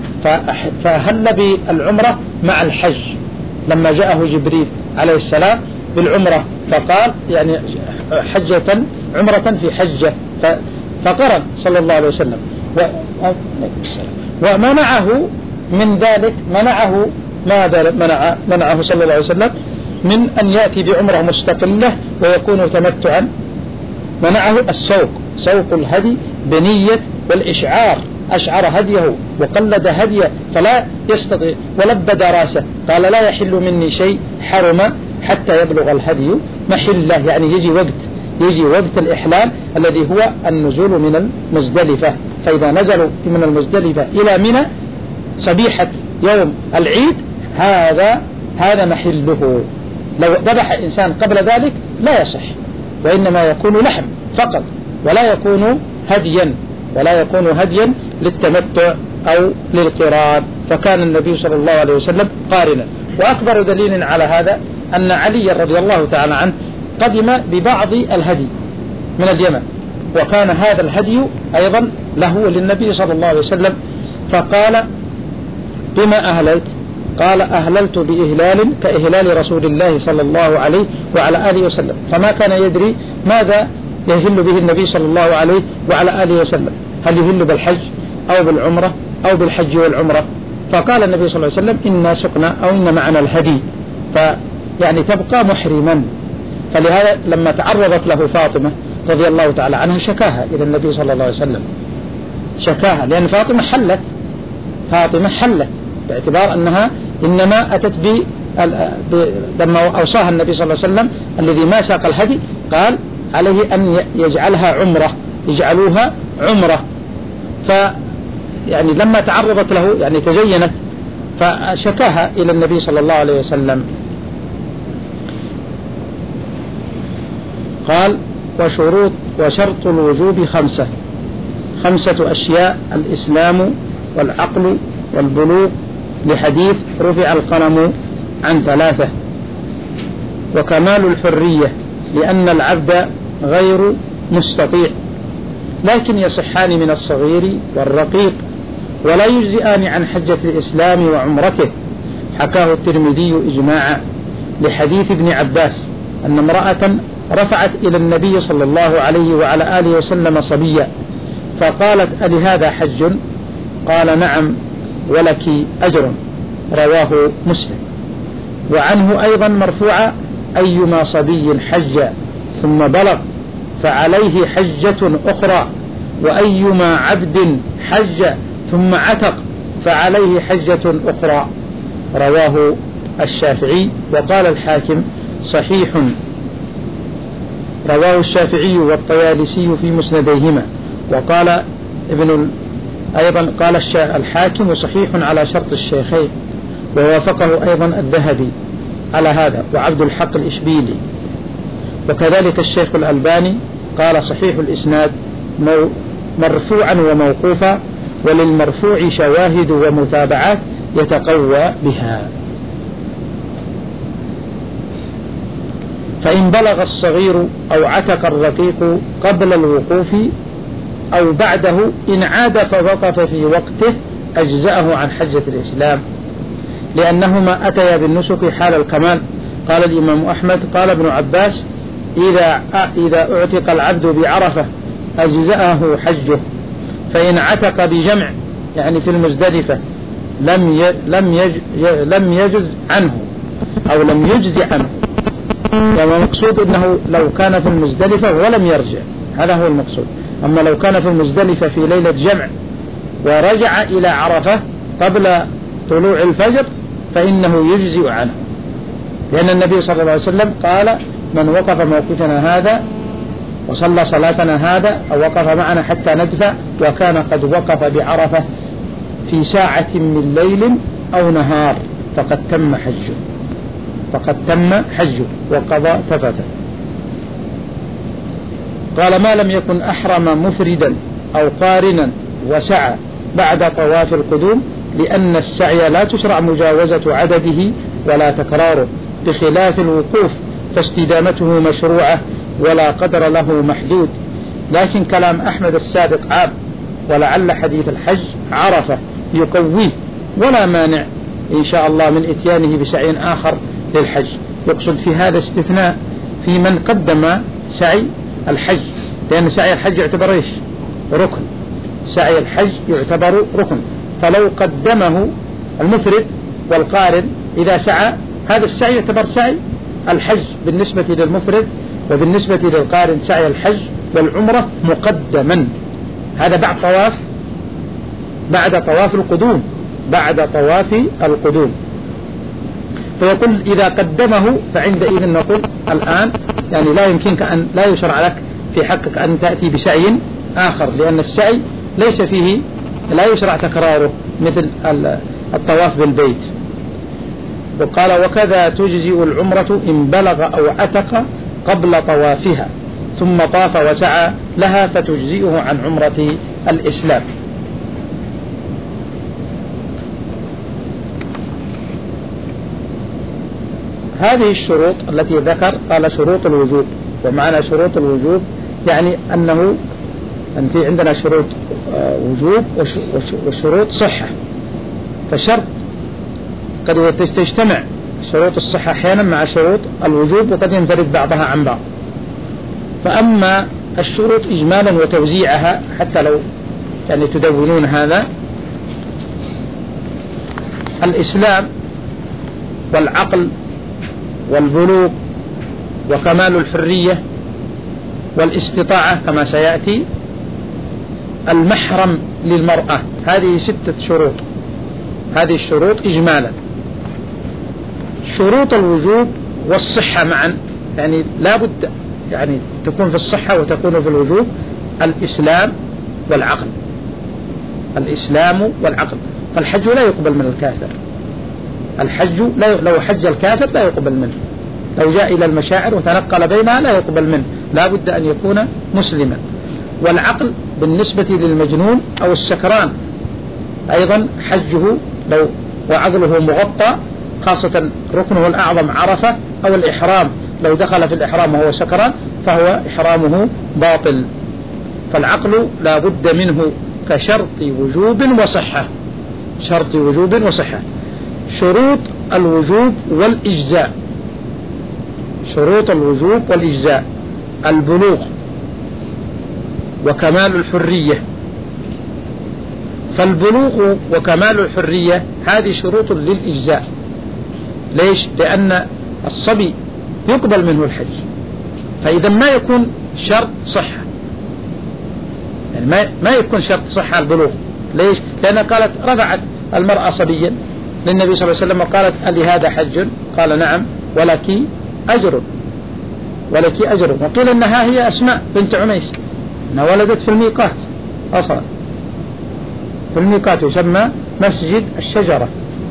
A: فأهل بالعمرة مع الحج لما جاءه جبريل عليه السلام بالعمرة، فقال يعني حجة عمرة في حجة، فقرن صلى الله عليه وسلم. ومنعه من ذلك منعه ماذا منع منعه صلى الله عليه وسلم من أن يأتي بعمرة مستقلة ويكون تمتعا، منعه السوق، سوق الهدي بنية والإشعار، أشعر هديه وقلد هديه فلا يستطيع ولبد راسه، قال لا يحل مني شيء حرم حتى يبلغ الهدي محله، يعني يجي وقت يجي وقت الإحلال الذي هو النزول من المزدلفة، فإذا نزلوا من المزدلفة إلى منى صبيحة يوم العيد هذا هذا محله. لو ذبح إنسان قبل ذلك لا يصح، وإنما يكون لحم فقط ولا يكون هديا ولا يكون هديا للتمتع أو للقران، فكان النبي صلى الله عليه وسلم قارنا. وأكبر دليل على هذا أن علي رضي الله تعالى عنه قدم ببعض الهدي من اليمن، وكان هذا الهدي أيضا له للنبي صلى الله عليه وسلم، فقال بما أهللت؟ قال أهللت بإهلال كإهلال رسول الله صلى الله عليه وعلى آله وسلم، فما كان يدري ماذا يهل به النبي صلى الله عليه وعلى آله وسلم، هل يهل بالحج أو بالعمرة أو بالحج والعمرة؟ فقال النبي صلى الله عليه وسلم إنا سقنا أو إن معنا الهدي، فيعني تبقى محرما. فلهذا لما تعرضت له فاطمة رضي الله تعالى عنها شكاها إلى النبي صلى الله عليه وسلم، شكاها لأن فاطمة حلت فاطمة حلت باعتبار أنها إنما أتت ب لما أوصاها النبي صلى الله عليه وسلم الذي ما ساق الهدي قال عليه أن يجعلها عمرة، يجعلوها عمرة. ف يعني لما تعرضت له يعني تزينت فشكاها إلى النبي صلى الله عليه وسلم. قال وشروط وشرط الوجوب خمسة خمسة أشياء: الإسلام والعقل والبلوغ، لحديث رفع القلم عن ثلاثة. وكمال الحرية لأن العبد غير مستطيع، لكن يصحان من الصغير والرقيق ولا يجزئان عن حجة الإسلام وعمرته. حكاه الترمذي إجماعا لحديث ابن عباس أن امرأة رفعت إلى النبي صلى الله عليه وعلى آله وسلم صبيا فقالت: ألهذا حج؟ قال: نعم ولك أجر. رواه مسلم. وعنه أيضا مرفوعا: أيما صبي حج ثم بلغ فعليه حجة أخرى، وأيما عبد حج ثم عتق فعليه حجة أخرى. رواه الشافعي. وقال الحاكم: صحيح. رواه الشافعي والطيالسي في مسنديهما. وقال ابن أيضا قال الحاكم: صحيح على شرط الشيخين، ووافقه أيضا الذهبي على هذا وعبد الحق الإشبيلي. وكذلك الشيخ الألباني قال: صحيح الإسناد مرفوعا وموقوفا، وللمرفوع شواهد ومتابعات يتقوى بها. فإن بلغ الصغير أو عتق الرقيق قبل الوقوف أو بعده إن عاد فوقف في وقته أجزأه عن حجة الإسلام، لأنهما أتيا بالنسك حال الكمال. قال الإمام أحمد: قال ابن عباس: إذا إذا أعتق العبد بعرفة أجزأه حجه، فإن عتق بجمع يعني في المزدلفة لم لم لم يجز عنه أو لم يجز عنه. والمقصود أنه لو كان في المزدلفة ولم يرجع، هذا هو المقصود. أما لو كان في المزدلفة في ليلة جمع ورجع إلى عرفة قبل طلوع الفجر فإنه يجزئ عنه، لأن النبي صلى الله عليه وسلم قال: من وقف موقفنا هذا وصلى صلاتنا هذا أو وقف معنا حتى ندفع وكان قد وقف بعرفة في ساعة من ليل أو نهار فقد تم حجه فقد تم حجه وقضى تفته. قال: ما لم يكن أحرم مفردا أو قارنا وسعى بعد طواف القدوم، لأن السعي لا تشرع مجاوزة عدده ولا تكراره، بخلاف الوقوف فاستدامته مشروعة ولا قدر له محدود. لكن كلام أحمد السابق عام، ولعل حديث الحج عرفة يقويه، ولا مانع إن شاء الله من إتيانه بسعي آخر للحج. يقصد في هذا استثناء في من قدم سعي الحج، لأن سعي الحج يعتبر إيش؟ ركن. سعي الحج يعتبر ركن، فلو قدمه المفرد والقارن إذا سعى هذا السعي يعتبر سعي الحج بالنسبة للمفرد، وبالنسبة للقارن سعي الحج والعمرة مقدما. هذا بعد طواف بعد طواف القدوم بعد طواف القدوم فيقول: إذا قدمه فعندئذ نقول الآن يعني لا يمكنك أن لا يشرع لك في حقك أن تأتي بسعي آخر، لأن السعي ليس فيه لا يشرع تكراره مثل الطواف بالبيت. وقال: وكذا تجزئ العمرة إن بلغ أو عتق قبل طوافها ثم طاف وسعى لها فتجزئه عن عمرة الإسلام. هذه الشروط التي ذكر قال شروط الوجوب، ومعنى شروط الوجوب يعني أنه أن في عندنا شروط وجوب وشروط صحة. فالشرط قد تجتمع شروط الصحة أحيانا مع شروط الوجوب، وقد ينفرد بعضها عن بعض. فأما الشروط إجمالا وتوزيعها حتى لو يعني تدونون هذا: الإسلام والعقل والبلوغ وكمال الحرية والاستطاعة كما سيأتي، المحرم للمرأة. هذه ستة شروط، هذه الشروط إجمالا. شروط الوجوب والصحة معا، يعني لا بد يعني تكون في الصحة وتكون في الوجوب: الإسلام والعقل الإسلام والعقل. فالحج لا يقبل من الكافر، الحج لا لو حج الكافر لا يقبل منه، لو جاء إلى المشاعر وتنقل بينها لا يقبل منه، لا بد أن يكون مسلما. والعقل بالنسبة للمجنون أو السكران أيضا حجه لو وعقله مغطى خاصة ركنه الأعظم عرفة أو الإحرام، لو دخل في الإحرام وهو سكران فهو إحرامه باطل. فالعقل لا بد منه كشرط وجوب وصحة، شرط وجوب وصحة. شروط الوجوب والإجزاء، شروط الوجوب والإجزاء: البلوغ وكمال الحرية. فالبلوغ وكمال الحرية هذه شروط للإجزاء. ليش؟ لأن الصبي يقبل منه الحج، فإذا ما يكون شرط صحة، يعني ما ما يكون شرط صحة البلوغ. ليش؟ لأن قالت رفعت المرأة صبيا للنبي صلى الله عليه وسلم وقالت ألي هذا حج؟ قال نعم ولك أجر، ولك أجر. وقيل إنها هي أسماء بنت عميس، أنها ولدت في الميقات أصلا، في الميقات يسمى مسجد الشجرة،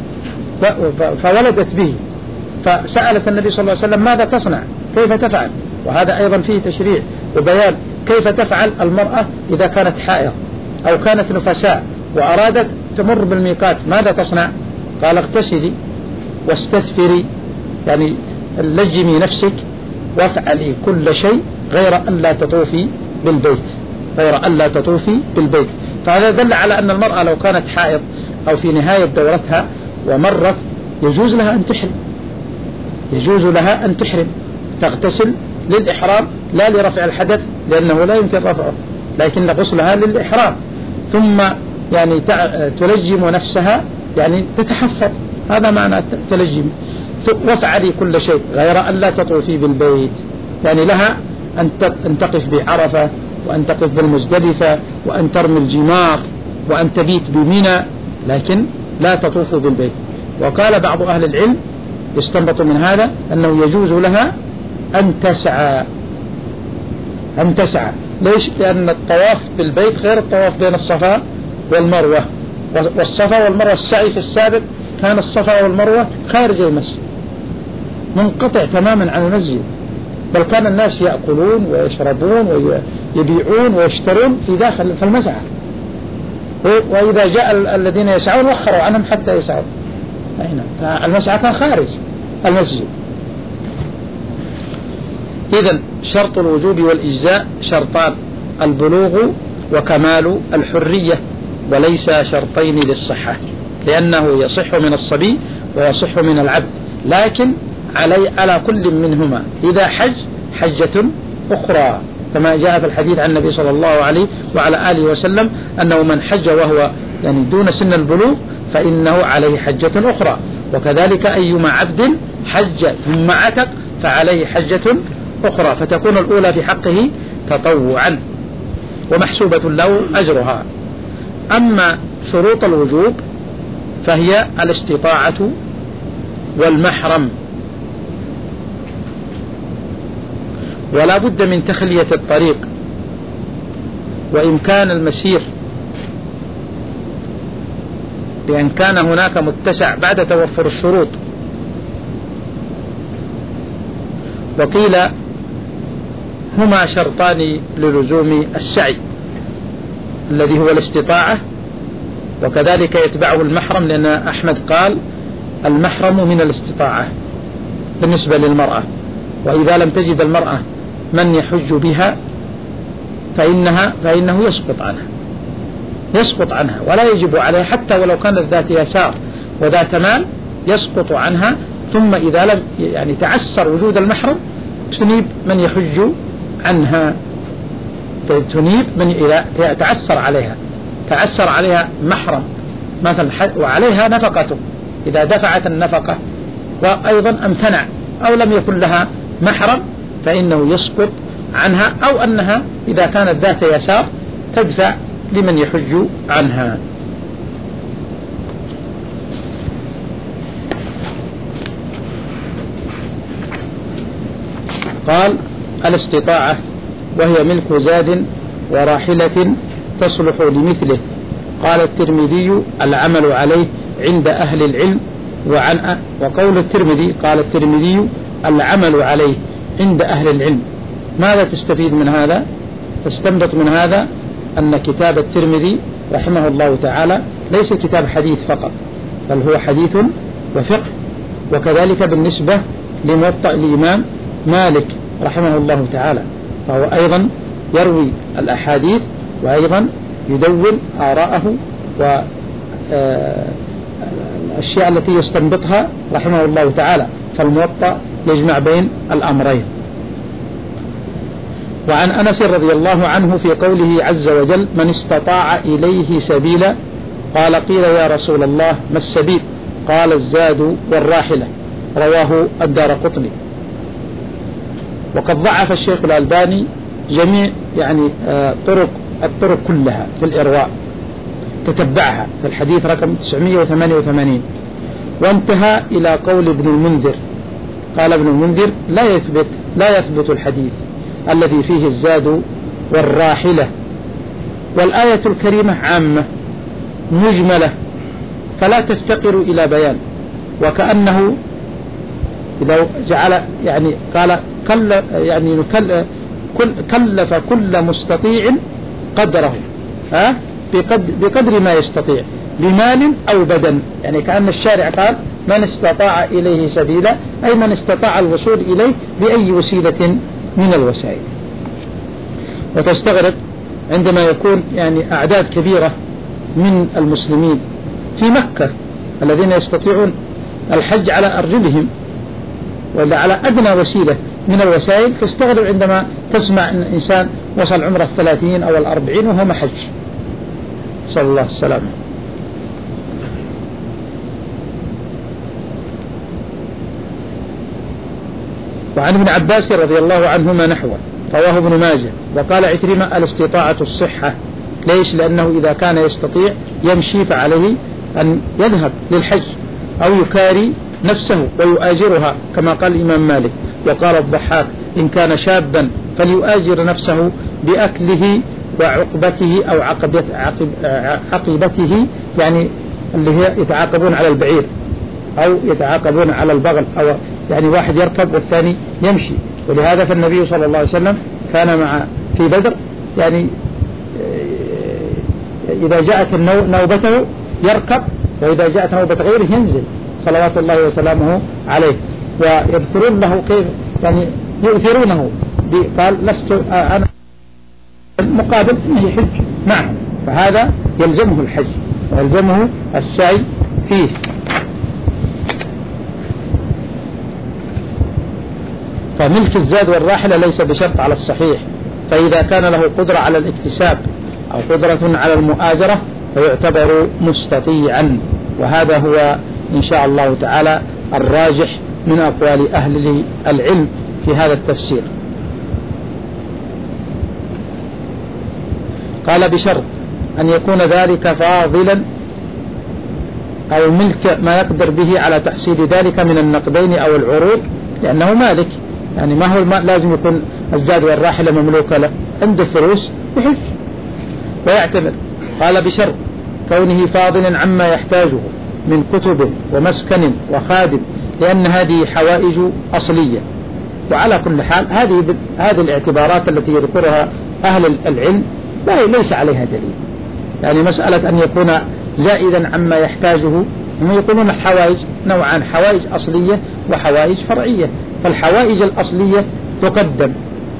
A: فولدت به. فسألت النبي صلى الله عليه وسلم ماذا تصنع، كيف تفعل؟ وهذا أيضا فيه تشريع وبيان كيف تفعل المرأة إذا كانت حائض أو كانت نفساء وأرادت تمر بالميقات، ماذا تصنع؟ قال اغتسلي واستثفري، يعني لجمي نفسك وافعلي كل شيء غير أن لا تطوفي بالبيت، غير أن لا تطوفي بالبيت. فهذا دل على أن المرأة لو كانت حائض أو في نهاية دورتها ومرت يجوز لها أن تحرم، يجوز لها أن تحرم، تغتسل للإحرام لا لرفع الحدث لأنه لا يمكن رفعه، لكن غسلها للإحرام. ثم يعني تلجم نفسها، يعني تتحفظ، هذا معنى تلجم. وافعلي كل شيء غير أن لا تطوفي بالبيت، يعني لها أن تقف بعرفة وأن تقف بالمزدلفة وأن ترمي الجمار وأن تبيت بمنى، لكن لا تطوف بالبيت. وقال بعض أهل العلم يستنبط من هذا أنه يجوز لها أن تسعى، أن تسعى. ليش؟ لأن الطواف بالبيت غير الطواف بين الصفا والمروة، والصفا والمروة السعي في السابق كان الصفا والمروة خارج المسجد منقطع تماما عن المسجد، بل كان الناس يأكلون ويشربون ويبيعون ويشترون في داخل في المسعى، وإذا جاء الذين يسعون وخروا عنهم حتى يسعون. المسعى كان خارج المسجد. إذن شرط الوجوب والإجزاء شرطان: البلوغ وكمال الحرية، وليس شرطين للصحة، لأنه يصح من الصبي ويصح من العبد، لكن علي على كل منهما إذا حج حجة أخرى، كما جاء في الحديث عن النبي صلى الله عليه وعلى آله وسلم أنه من حج وهو يعني دون سن البلوغ فإنه عليه حجة أخرى، وكذلك أيما عبد حج ثم عتق فعليه حجة أخرى، فتكون الأولى في حقه تطوعا ومحسوبة له أجرها. أما شروط الوجوب فهي الاستطاعة والمحرم، ولا بد من تخلية الطريق وإمكان المسير، بأن كان هناك متسع بعد توفر الشروط. وقيل هما شرطان للزوم السعي الذي هو الاستطاعة، وكذلك يتبعه المحرم، لأن أحمد قال المحرم من الاستطاعة بالنسبة للمرأة، وإذا لم تجد المرأة من يحج بها فإنها فإنه يسقط عنها، يسقط عنها ولا يجب عليها، حتى ولو كانت ذات يسار وذات مال يسقط عنها. ثم إذا لم يعني تعسر وجود المحرم تنيب من يحج عنها، تنيب من إذا تعسر عليها تعسر عليها محرم مثلا وعليها نفقته، إذا دفعت النفقة وأيضا امتنع أو لم يكن لها محرم فإنه يسقط عنها، أو أنها إذا كانت ذات يسار تدفع لمن يحج عنها. قال الاستطاعة وهي ملك زاد وراحلة تصلح لمثله. قال الترمذي العمل عليه عند أهل العلم. وعن وقول الترمذي قال الترمذي العمل عليه عند أهل العلم. ماذا تستفيد من هذا؟ تستنبط من هذا أن كتاب الترمذي رحمه الله تعالى ليس كتاب حديث فقط، بل هو حديث وفقه وكذلك بالنسبة لموطأ الإمام مالك رحمه الله تعالى، فهو أيضا يروي الأحاديث وأيضا يدون آراءه والأشياء التي يستنبطها رحمه الله تعالى، فالموطأ يجمع بين الأمرين. وعن أنس رضي الله عنه في قوله عز وجل: من استطاع إليه سبيلا، قال: قيل يا رسول الله ما السبيل؟ قال: الزاد والراحلة، رواه الدارقطني. وقد ضعف الشيخ الألباني جميع يعني آه طرق الطرق كلها في الإرواء، تتبعها في الحديث رقم تسعمائة وثمانية وثمانين، وانتهى إلى قول ابن المنذر. قال ابن المنذر: لا يثبت لا يثبت الحديث الذي فيه الزاد والراحلة، والآية الكريمة عامة مجملة فلا تفتقر إلى بيان، وكأنه إذا جعل يعني قال كل يعني كل كلف كل مستطيع قدره، ها بقدر ما يستطيع بمال أو بدن، يعني كأن الشارع قال: من استطاع إليه سبيلا، أي من استطاع الوصول إليه بأي وسيلة من الوسائل. وتستغرب عندما يكون يعني أعداد كبيرة من المسلمين في مكة الذين يستطيعون الحج على أرجلهم ولا على أدنى وسيلة من الوسائل، تستغرب عندما تسمع أن إنسان وصل عمره الثلاثين أو الأربعين وهو ما حج. صلى الله السلامة. وعن ابن عباس رضي الله عنهما نحوه، رواه ابن ماجه. وقال عكرمة: الاستطاعة الصحة. ليش؟ لأنه إذا كان يستطيع يمشي فعليه أن يذهب للحج أو يكاري نفسه ويؤاجرها كما قال الإمام مالك. وقال الضحاك: إن كان شابا فليؤاجر نفسه بأكله وعقبته أو عقب عقبته، يعني اللي هي يتعاقبون على البعير أو يتعاقبون على البغل، أو يعني واحد يركب والثاني يمشي. ولهذا فالنبي صلى الله عليه وسلم كان مع في بدر يعني إذا جاءت نوبته يركب، وإذا جاءت نوبة غيره ينزل صلوات الله وسلامه عليه، ويذكرون له كيف يعني يؤثرونه. قال: لست أنا مقابل أنه يحج معه، فهذا يلزمه الحج ويلزمه السعي فيه. فملك الزاد والراحلة ليس بشرط على الصحيح، فإذا كان له قدرة على الاكتساب أو قدرة على المؤاجرة فيعتبر مستطيعا، وهذا هو إن شاء الله تعالى الراجح من أقوال أهل العلم في هذا التفسير. قال: بشرط أن يكون ذلك فاضلا أو ملك ما يقدر به على تحصيل ذلك من النقدين أو العروض، لأنه مالك، يعني ما هو لازم يكون الزاد والراحلة مملوكة له، عنده فلوس يحج ويعتمر. قال: بشرط كونه فاضلا عما يحتاجه من كتب ومسكن وخادم، لأن هذه حوائج أصلية. وعلى كل حال هذه هذه الاعتبارات التي يذكرها أهل العلم لا ليس عليها دليل، يعني مسألة أن يكون زائدا عما يحتاجه، هم يقولون الحوائج نوعان: حوائج أصلية وحوائج فرعية. فالحوائج الأصلية تقدم،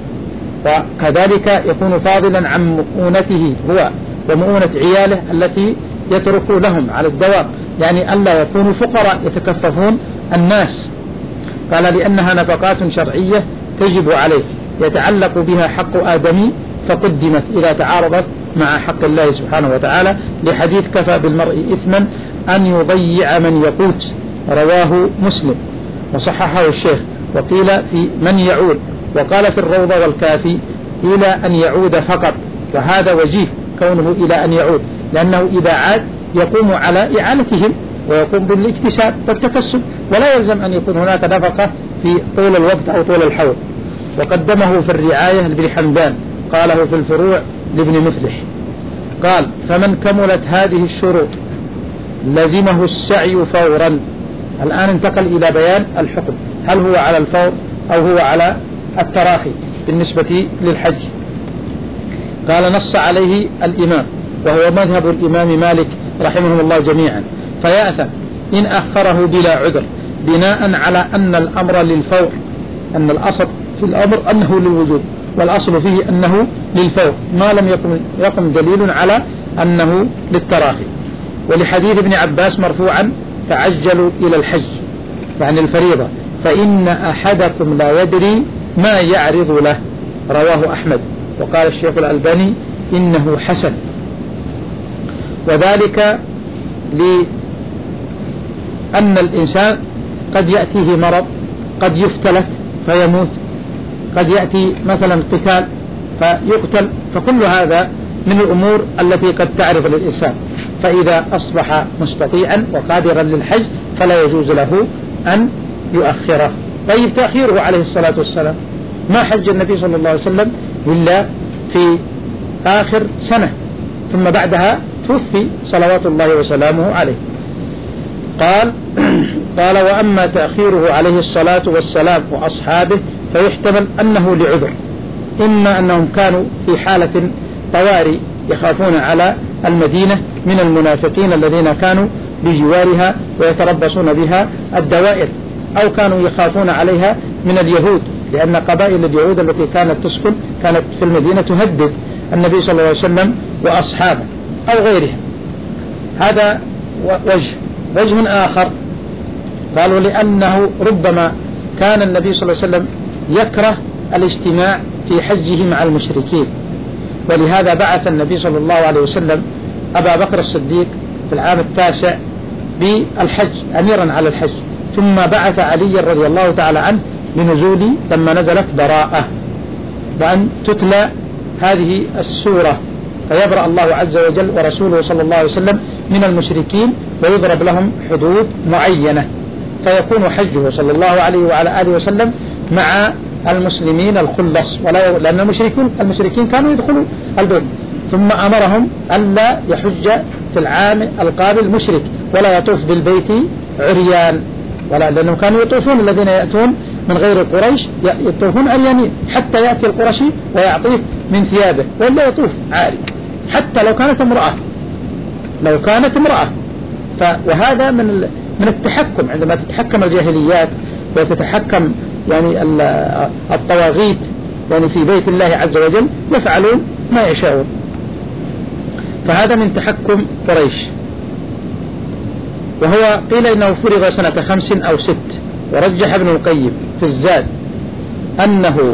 A: وكذلك يكون فاضلا عن مؤونته هو ومؤونة عياله التي يترك لهم على الدوام، يعني ألا يكونوا فقراء يتكففون الناس. قال: لأنها نفقات شرعية تجب عليه يتعلق بها حق آدمي، فقدمت إذا تعارضت مع حق الله سبحانه وتعالى، لحديث: كفى بالمرء إثما أن يضيع من يقوت، رواه مسلم وصححه الشيخ. وقيل في من يعود، وقال في الروضة والكافي: إلى أن يعود فقط، وهذا وجيه كونه إلى أن يعود، لأنه إذا عاد يقوم على إعانتهم ويقوم بالاكتساب والتكسب، ولا يلزم أن يكون هناك نفقة في طول الوقت أو طول الحول. وقدمه في الرعاية لابن حمدان، قاله في الفروع لابن مفلح. قال: فمن كملت هذه الشروط لزمه السعي فورا. الآن انتقل إلى بيان الحكم، هل هو على الفور أو هو على التراخي بالنسبة للحج. قال: نص عليه الإمام، وهو مذهب الإمام مالك رحمه الله جميعا، فيأثم إن أخره بلا عذر، بناء على أن الأمر للفور، أن الأصل في الأمر أنه للوجوب، والأصل فيه أنه للفور، ما لم يقم, يقم دليل على أنه للتراخي. ولحديث ابن عباس مرفوعا: تعجلوا إلى الحج، يعني الفريضة، فإن أحدكم لا يدري ما يعرض له، رواه أحمد. وقال الشيخ الألباني إنه حسن، وذلك لأن الإنسان قد يأتيه مرض، قد يفتلت فيموت، قد يأتي مثلا قتال فيقتل، فكل هذا من الأمور التي قد تعرض للإنسان، فإذا أصبح مستطيعا وقادرا للحج فلا يجوز له أن يؤخره. طيب تأخيره عليه الصلاة والسلام، ما حج النبي صلى الله عليه وسلم إلا في آخر سنة، ثم بعدها توفي صلوات الله وسلامه عليه. قال قال وأما تأخيره عليه الصلاة والسلام وأصحابه فيحتمل أنه لعذر، إما أنهم كانوا في حالة طوارئ يخافون على المدينة من المنافقين الذين كانوا بجوارها ويتربصون بها الدوائر، أو كانوا يخافون عليها من اليهود، لأن قبائل اليهود التي كانت تسكن كانت في المدينة تهدد النبي صلى الله عليه وسلم وأصحابه أو غيرها. هذا وجه. وجه آخر قالوا لأنه ربما كان النبي صلى الله عليه وسلم يكره الاجتماع في حجه مع المشركين، ولهذا بعث النبي صلى الله عليه وسلم أبا بكر الصديق في العام التاسع بالحج أميرا على الحج، ثم بعث علي رضي الله تعالى عنه لنزول لما نزلت براءة، وأن تتلى هذه السورة فيبرأ الله عز وجل ورسوله صلى الله عليه وسلم من المشركين، ويضرب لهم حدود معينة، فيكون حجه صلى الله عليه وعلى آله وسلم مع المسلمين الخلص، ولا لأن المشركين المشركين كانوا يدخلوا البيت، ثم أمرهم ألا يحج في العام القابل مشرك ولا يطوف بالبيت عريان، ولا لأنهم كانوا يطوفون الذين يأتون من غير قريش يطوفون عريانين، حتى يأتي القرشي ويعطيه من ثيابه، ولا يطوف عاري حتى لو كانت امرأة لو كانت امرأة ف وهذا من من التحكم، عندما تتحكم الجاهليات وتتحكم يعني الطواغيت يعني في بيت الله عز وجل يفعلون ما يشاءون، فهذا من تحكم قريش. وهو قيل إنه فرض سنة خمس أو ست، ورجح ابن القيم في الزاد أنه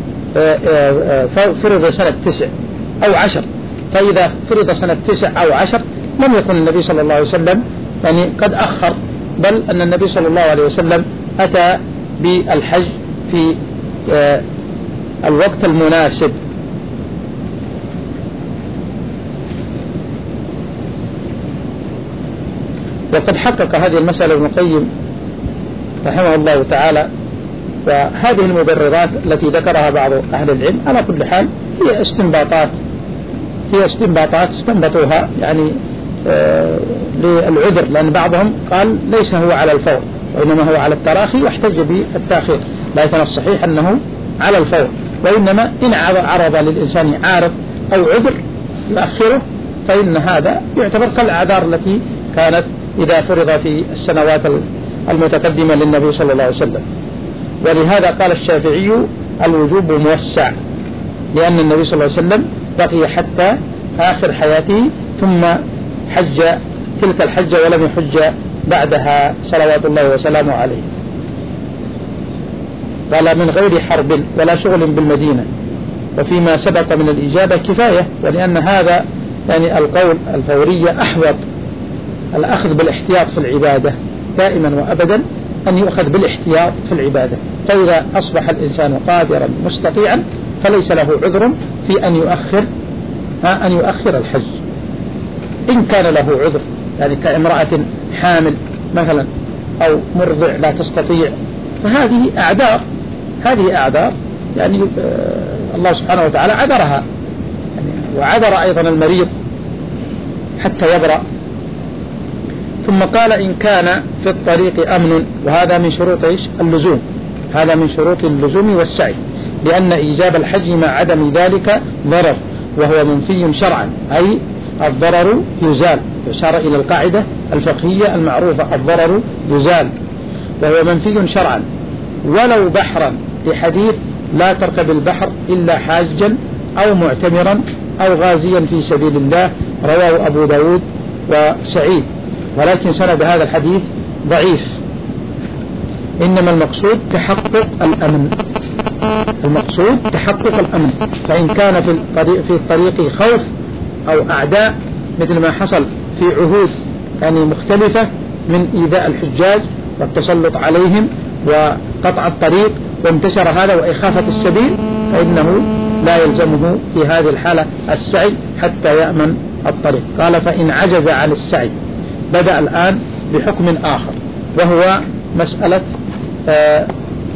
A: فرض سنة تسع أو عشر، فإذا فرض سنة تسع أو عشر لم يكن النبي صلى الله عليه وسلم يعني قد أخر، بل أن النبي صلى الله عليه وسلم أتى بالحج في الوقت المناسب. وقد حقق هذه المسألة ابن القيم رحمه الله تعالى، وهذه المبررات التي ذكرها بعض أهل العلم على كل حال هي استنباطات هي استنباطات استنبطوها يعني آه للعذر، لأن بعضهم قال ليس هو على الفور وإنما هو على التراخي واحتج بالتأخير، لكن الصحيح أنه على الفور، وإنما إن عرض للإنسان عارض أو عذر يؤخره فإن هذا يعتبر كالأعذار التي كانت إذا فرض في السنوات المتقدمة للنبي صلى الله عليه وسلم. ولهذا قال الشافعي الوجوب موسع، لأن النبي صلى الله عليه وسلم بقي حتى آخر حياته ثم حج تلك الحجة ولم يحج بعدها صلوات الله وسلامه عليه. قال من غير حرب ولا شغل بالمدينة، وفيما سبق من الإجابة كفاية، ولأن هذا يعني القول الفورية أحوط، الأخذ بالاحتياط في العبادة دائما وأبدا أن يؤخذ بالاحتياط في العبادة، فإذا أصبح الإنسان قادرا مستطيعا فليس له عذر في أن يؤخر أن يؤخر الحج. إن كان له عذر يعني كامرأة حامل مثلا أو مرضع لا تستطيع، فهذه أعذار هذه أعذار يعني الله سبحانه وتعالى عذرها يعني، وعذر أيضا المريض حتى يبرأ. ثم قال إن كان في الطريق أمن، وهذا من شروط إيش؟ اللزوم، هذا من شروط اللزوم والسعي، لأن إيجاب الحج مع عدم ذلك ضرر، وهو منفي شرعا، أي الضرر يزال، يشار إلى القاعدة الفقهية المعروفة الضرر يزال. وهو منفي شرعا، ولو بحرا لحديث لا تركب البحر إلا حاجا أو معتمرا أو غازيا في سبيل الله، رواه أبو داود وسعيد، ولكن سند هذا الحديث ضعيف. إنما المقصود تحقق الأمن، المقصود تحقق الأمن، فإن كان في الطريق, في الطريق خوف أو أعداء مثل ما حصل في عهود يعني مختلفة من إيذاء الحجاج والتسلط عليهم وقطع الطريق وانتشر هذا وإخافة السبيل، فإنه لا يلزمه في هذه الحالة السعي حتى يأمن الطريق. قال فإن عجز عن السعي. بدأ الآن بحكم آخر، وهو مسألة آه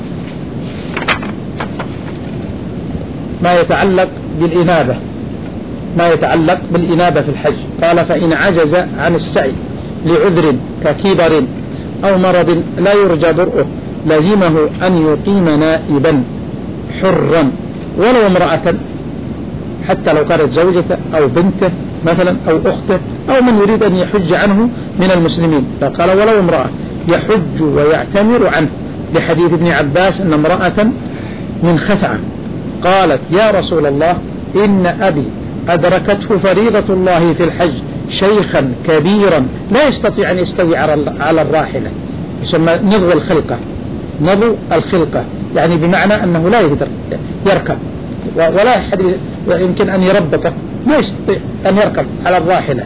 A: ما يتعلق بالإنابة، ما يتعلق بالإنابة في الحج. قال فإن عجز عن السعي لعذر ككبر أو مرض لا يرجى برؤه لزمه أن يقيم نائبا حرا ولو امرأة، حتى لو كانت زوجته أو بنته مثلا أو أخته أو من يريد أن يحج عنه من المسلمين. فقال ولو امرأة يحج ويعتمر عنه، لحديث ابن عباس أن امرأة من خثعم قالت يا رسول الله إن أبي أدركته فريضة الله في الحج شيخا كبيرا لا يستطيع أن يستوي على الراحلة، يسمى نضو الخلقة، نضو الخلقة يعني بمعنى أنه لا يقدر يركب ولا أحد يمكن أن يربطه، ما يستطيع أن يركب على الراحلة،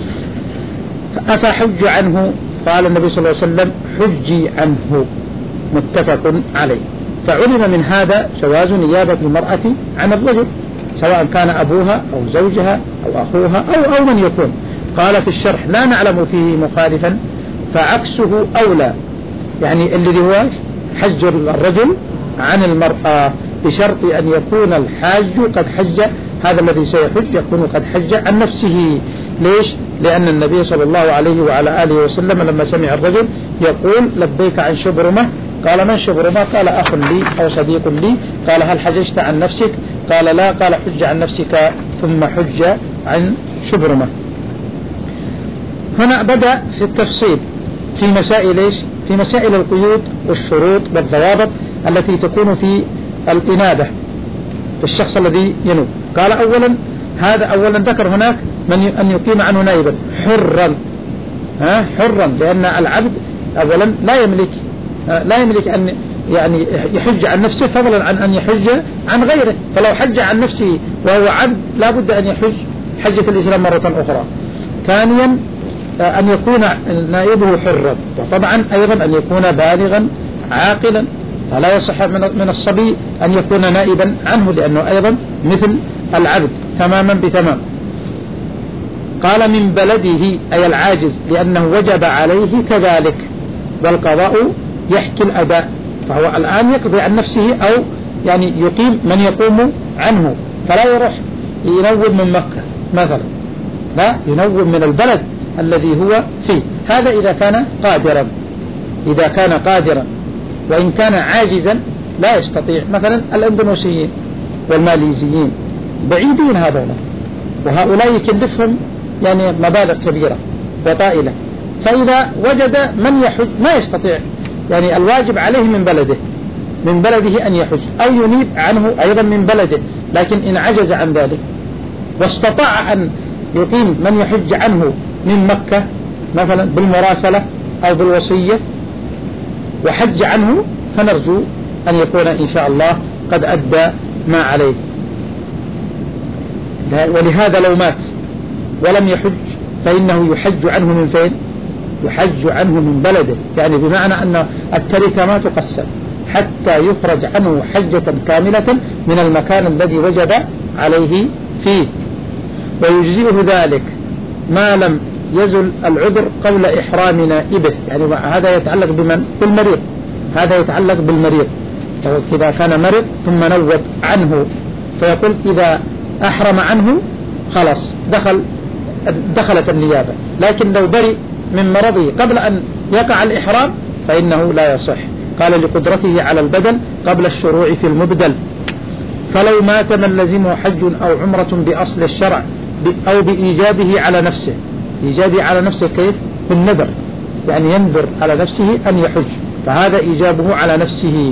A: أفحج عنه؟ قال النبي صلى الله عليه وسلم حجي عنه، متفق عليه. فعلم من هذا جواز نيابة المرأة عن الرجل سواء كان أبوها أو زوجها أو أخوها أو أو من يكون. قال في الشرح لا نعلم فيه مخالفا فعكسه أولى، يعني الذي هو حج الرجل عن المرأة بشرط أن يكون الحاج قد حج، هذا الذي سيحج يكون قد حج عن نفسه. ليش؟ لأن النبي صلى الله عليه وعلى آله وسلم لما سمع الرجل يقول لبيك عن شبرمة، قال من شبرمة؟ قال أخ لي أو صديق لي. قال هل حججت عن نفسك؟ قال لا. قال حج عن نفسك ثم حج عن شبرمة. هنا بدأ في التفصيل في مسائل إيش؟ في مسائل القيود والشروط والضوابط التي تكون في الإنابة في الشخص الذي ينوب. قال أولا هذا أولا ذكر هناك من أن يقيم عنه نائبا حرا، ها حرا، لأن العبد أولا لا يملك لا يملك أن يعني يحج عن نفسه فضلا عن أن يحج عن غيره، فلو حج عن نفسه وهو عبد لا بد أن يحج حجة الإسلام مرة أخرى. ثانيا أن يكون نائبه حرا، وطبعا أيضا أن يكون بالغا عاقلا، فلا يصح من الصبي أن يكون نائبا عنه لأنه أيضا مثل العبد تماما بتمام. قال من بلده أي العاجز لأنه وجب عليه كذلك، والقضاء يحكي الأداء، فهو الآن يقضي عن نفسه أو يعني يقيم من يقوم عنه، فلا يروح ينوب من مكة مثلا، لا ينوب من البلد الذي هو فيه. هذا إذا كان قادرا، إذا كان قادرا، وإن كان عاجزا لا يستطيع، مثلا الأندونيسيين والماليزيين بعيدين هذولا، وهؤلاء يكلفهم يعني مبالغ كبيرة وطائلة، فإذا وجد من يحج ما يستطيع، يعني الواجب عليه من بلده من بلده أن يحج أو ينيب عنه أيضا من بلده، لكن إن عجز عن ذلك واستطاع أن يقيم من يحج عنه من مكة مثلا بالمراسلة أو بالوصية وحج عنه، فنرجو أن يكون إن شاء الله قد أدى ما عليه. ولهذا لو مات ولم يحج فإنه يحج عنه من فين؟ يحج عنه من بلده، يعني بمعنى أن التركة ما تقسم حتى يخرج عنه حجة كاملة من المكان الذي وجب عليه فيه، ويجزئه ذلك ما لم يزل العذر قبل إحرام نائبه، يعني هذا يتعلق بمن؟ بالمريض، هذا يتعلق بالمريض. إذا كان مريض ثم نوب عنه فيقول إذا أحرم عنه خلاص دخل دخلت النيابة، لكن لو برئ من مرضه قبل أن يقع الإحرام فإنه لا يصح. قال لقدرته على البدل قبل الشروع في المبدل. فلو مات من لزمه حج أو عمرة بأصل الشرع أو بإيجابه على نفسه، إيجابه على نفسه كيف؟ بالنذر، يعني ينذر على نفسه أن يحج، فهذا إيجابه على نفسه.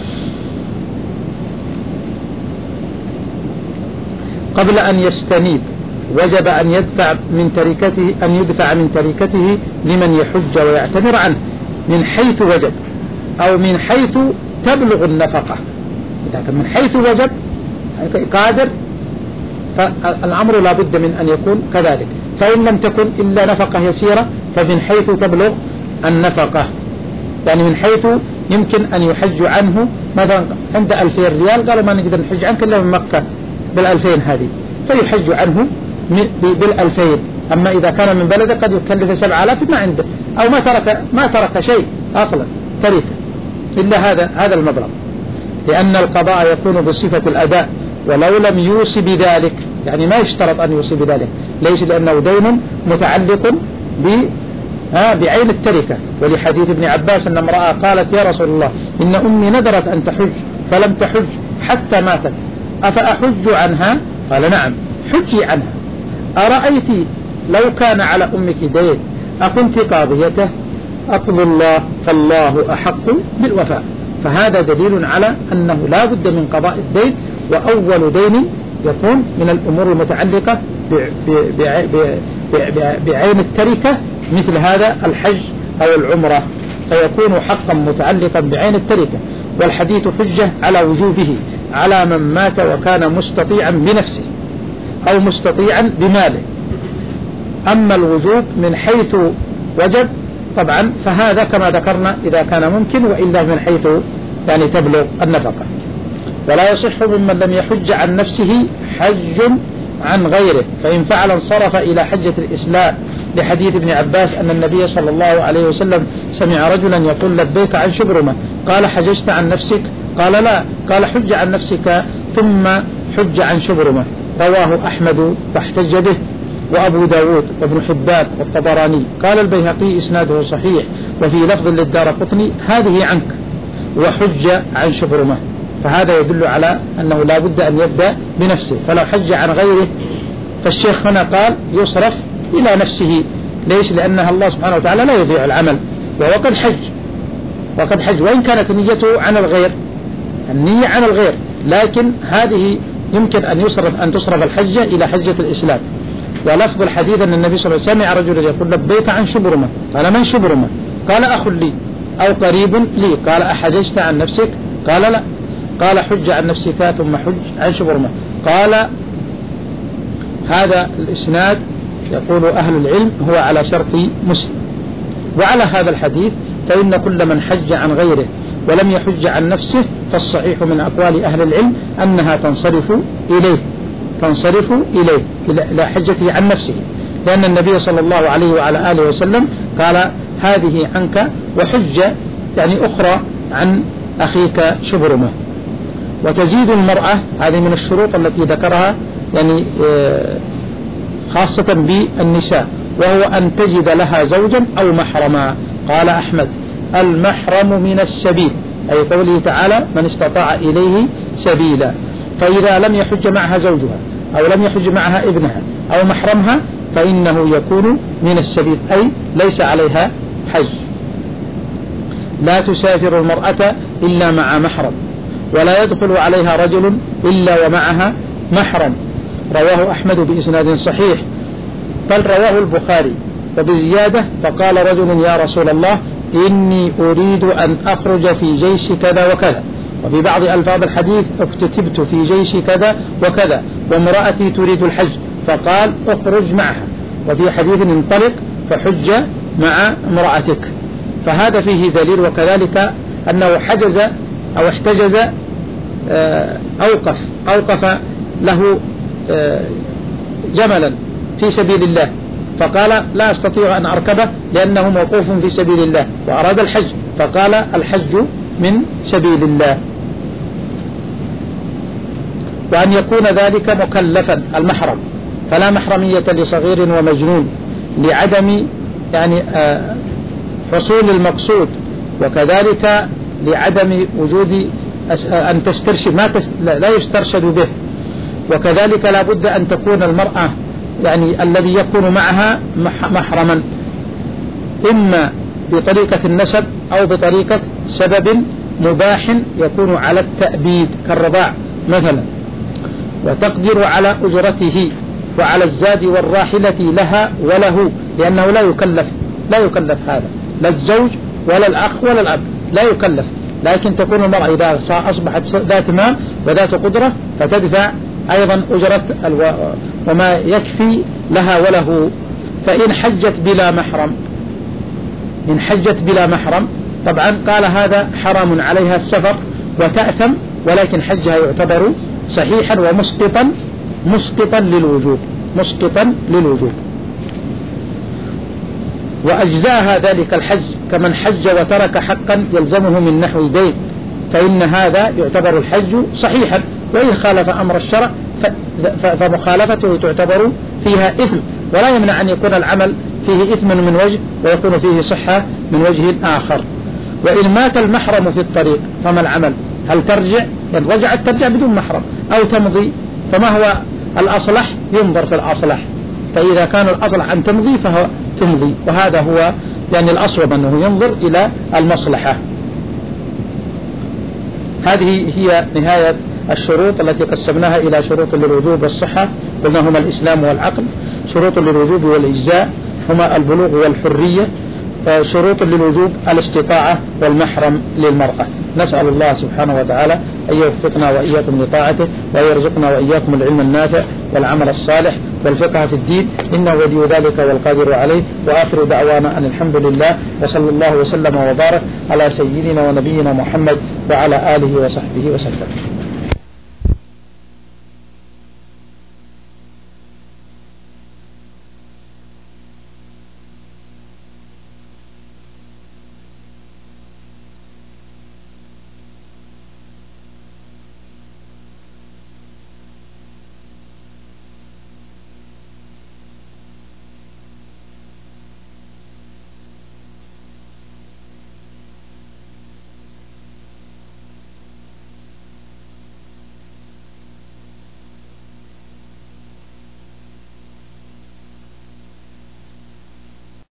A: قبل أن يستنيب وجب أن يدفع من تركته أن يدفع من تركته لمن يحج ويعتمر عنه من حيث وجب أو من حيث تبلغ النفقة. لكن من حيث وجب قادر فالأمر لا بد من أن يكون كذلك. فإن لم تكن إلا نفقة يسيرة فمن حيث تبلغ النفقة، يعني من حيث يمكن أن يحج عنه مثلا عند ألفين ريال قالوا ما نقدر نحج عنك إلا من مكة بالألفين هذه فيحج عنه بالألفين. أما إذا كان من بلده قد يكلف سبع آلاف ما عنده أو ما ترك ما ترك شيء أصلا ترك إلا هذا هذا المبلغ، لأن القضاء يكون بصفة الأداء ولو لم يوصي بذلك، يعني ما يشترط أن يوصي بذلك، ليس لأنه دين متعلق بعين التركة. ولحديث ابن عباس أن امرأة قالت يا رسول الله إن أمي نذرت أن تحج فلم تحج حتى ماتت أفأحج عنها؟ قال نعم حجي عنها. أرأيت لو كان على أمك دين أكنت قاضيته؟ أقضى الله فالله أحق بالوفاء. فهذا دليل على أنه لا بد من قضاء الدين، وأول دين يكون من الأمور المتعلقة بعين التركة مثل هذا الحج أو العمرة، فيكون حقا متعلقا بعين التركة. والحديث حجة على وجوبه على من مات وكان مستطيعا بنفسه أو مستطيعا بماله. أما الوجوب من حيث وجب طبعا فهذا كما ذكرنا إذا كان ممكن، وإلا من حيث يعني تبلغ النفقة. ولا يصح ممن لم يحج عن نفسه حج عن غيره، فإن فعل انصرف إلى حجة الإسلام، لحديث ابن عباس أن النبي صلى الله عليه وسلم سمع رجلا يقول لبيك عن شبرمة، قال حججت عن نفسك؟ قال لا، قال حج عن نفسك ثم حج عن شبرمة. رواه أحمد واحتج به وأبو داود وابن حبان والطبراني. قال البيهقي إسناده صحيح، وفي لفظ للدارقطني هذه عنك وحج عن شبرمة. فهذا يدل على أنه لا بد أن يبدأ بنفسه، فلو حج عن غيره فالشيخ هنا قال يصرف إلى نفسه. ليش؟ لأنها الله سبحانه وتعالى لا يضيع العمل، وهو قد حج وقد حج وإن كانت نيته عن الغير، النية عن الغير، لكن هذه يمكن أن يصرف أن تصرف الحجة إلى حجة الإسلام. ولفظ الحديث أن النبي صلى الله عليه وسلم سمع رجل يقول لبيك عن شبرمة، قال من شبرمة؟ قال أخ لي أو قريب لي. قال أحججت عن نفسك؟ قال لا. قال حج عن نفسك ثم حج عن شبرمة. قال هذا الإسناد يقول أهل العلم هو على شرط مسلم. وعلى هذا الحديث فإن كل من حج عن غيره ولم يحج عن نفسه فالصحيح من أقوال أهل العلم أنها تنصرف إليه تنصرف إليه إلى حجته عن نفسه، لأن النبي صلى الله عليه وعلى آله وسلم قال هذه عنك وحجة يعني أخرى عن أخيك شبرمة. وتزيد المرأة، هذه من الشروط التي ذكرها يعني خاصة بالنساء، وهو أن تجد لها زوجا أو محرما. قال أحمد المحرم من السبيل، أي قوله تعالى من استطاع إليه سبيلا. فإذا لم يحج معها زوجها أو لم يحج معها ابنها أو محرمها فإنه يكون من السبيل، أي ليس عليها حج. لا تسافر المرأة إلا مع محرم، ولا يدخل عليها رجل إلا ومعها محرم. رواه أحمد بإسناد صحيح، بل رواه البخاري وبزيادة فقال رجل يا رسول الله إني أريد أن أخرج في جيش كذا وكذا. وفي بعض ألفاظ الحديث اكتتبت في جيش كذا وكذا وامرأتي تريد الحج، فقال اخرج معها. وفي حديث انطلق فحج مع امرأتك. فهذا فيه دليل. وكذلك أنه حجز أو احتجز أوقف أوقف له جملا في سبيل الله، فقال لا أستطيع أن أركبه لأنه موقوف في سبيل الله، وأراد الحج فقال الحج من سبيل الله. وأن يكون ذلك مكلفا المحرم، فلا محرمية لصغير ومجنون لعدم يعني حصول المقصود، وكذلك لعدم وجود أن تسترشد ما تست... لا يسترشد به. وكذلك لا بد أن تكون المرأة يعني الذي يكون معها محرما، إما بطريقة النسب أو بطريقة سبب مباح يكون على التأبيد كالرضاع مثلا، وتقدر على أجرته وعلى الزاد والراحلة لها وله، لأنه لا يكلف لا يكلف هذا لا الزوج ولا الأخ ولا الأب لا يكلف، لكن تكون المرأة إذا أصبحت ذات مال وذات قدرة فتدفع أيضا أجرة وما يكفي لها وله. فإن حجت بلا محرم إن حجت بلا محرم طبعا قال هذا حرام عليها السفر وتأثم، ولكن حجها يعتبر صحيحا ومسقطا مسقطا للوجوب مسقطا للوجوب وأجزاها ذلك الحج كمن حج وترك حقا يلزمه من نحو دين، فإن هذا يعتبر الحج صحيحا، وإن خالف أمر الشرع فمخالفته تعتبر فيها إثم، ولا يمنع أن يكون العمل فيه إثم من وجه ويكون فيه صحة من وجه آخر. وإن مات المحرم في الطريق فما العمل؟ هل ترجع؟ إن رجعت ترجع بدون محرم أو تمضي؟ فما هو الأصلح؟ ينظر في الأصلح، فإذا كان الأصلح أن تمضي فهو تمضي، وهذا هو يعني الأصوب أنه ينظر إلى المصلحة. هذه هي نهاية الشروط التي قسمناها إلى شروط للوجوب والصحة، قلنا هما الإسلام والعقل. شروط للوجوب والإجزاء هما البلوغ والحرية. شروط للوجوب الاستطاعة والمحرم للمرأة. نسأل الله سبحانه وتعالى أن يوفقنا وإياكم لطاعته، ويرزقنا وإياكم العلم النافع والعمل الصالح والفقه في الدين، إنه ولي ذلك والقادر عليه. وآخر دعوانا أن الحمد لله، وصلى الله وسلم وبارك على سيدنا ونبينا محمد وعلى آله وصحبه وسلم.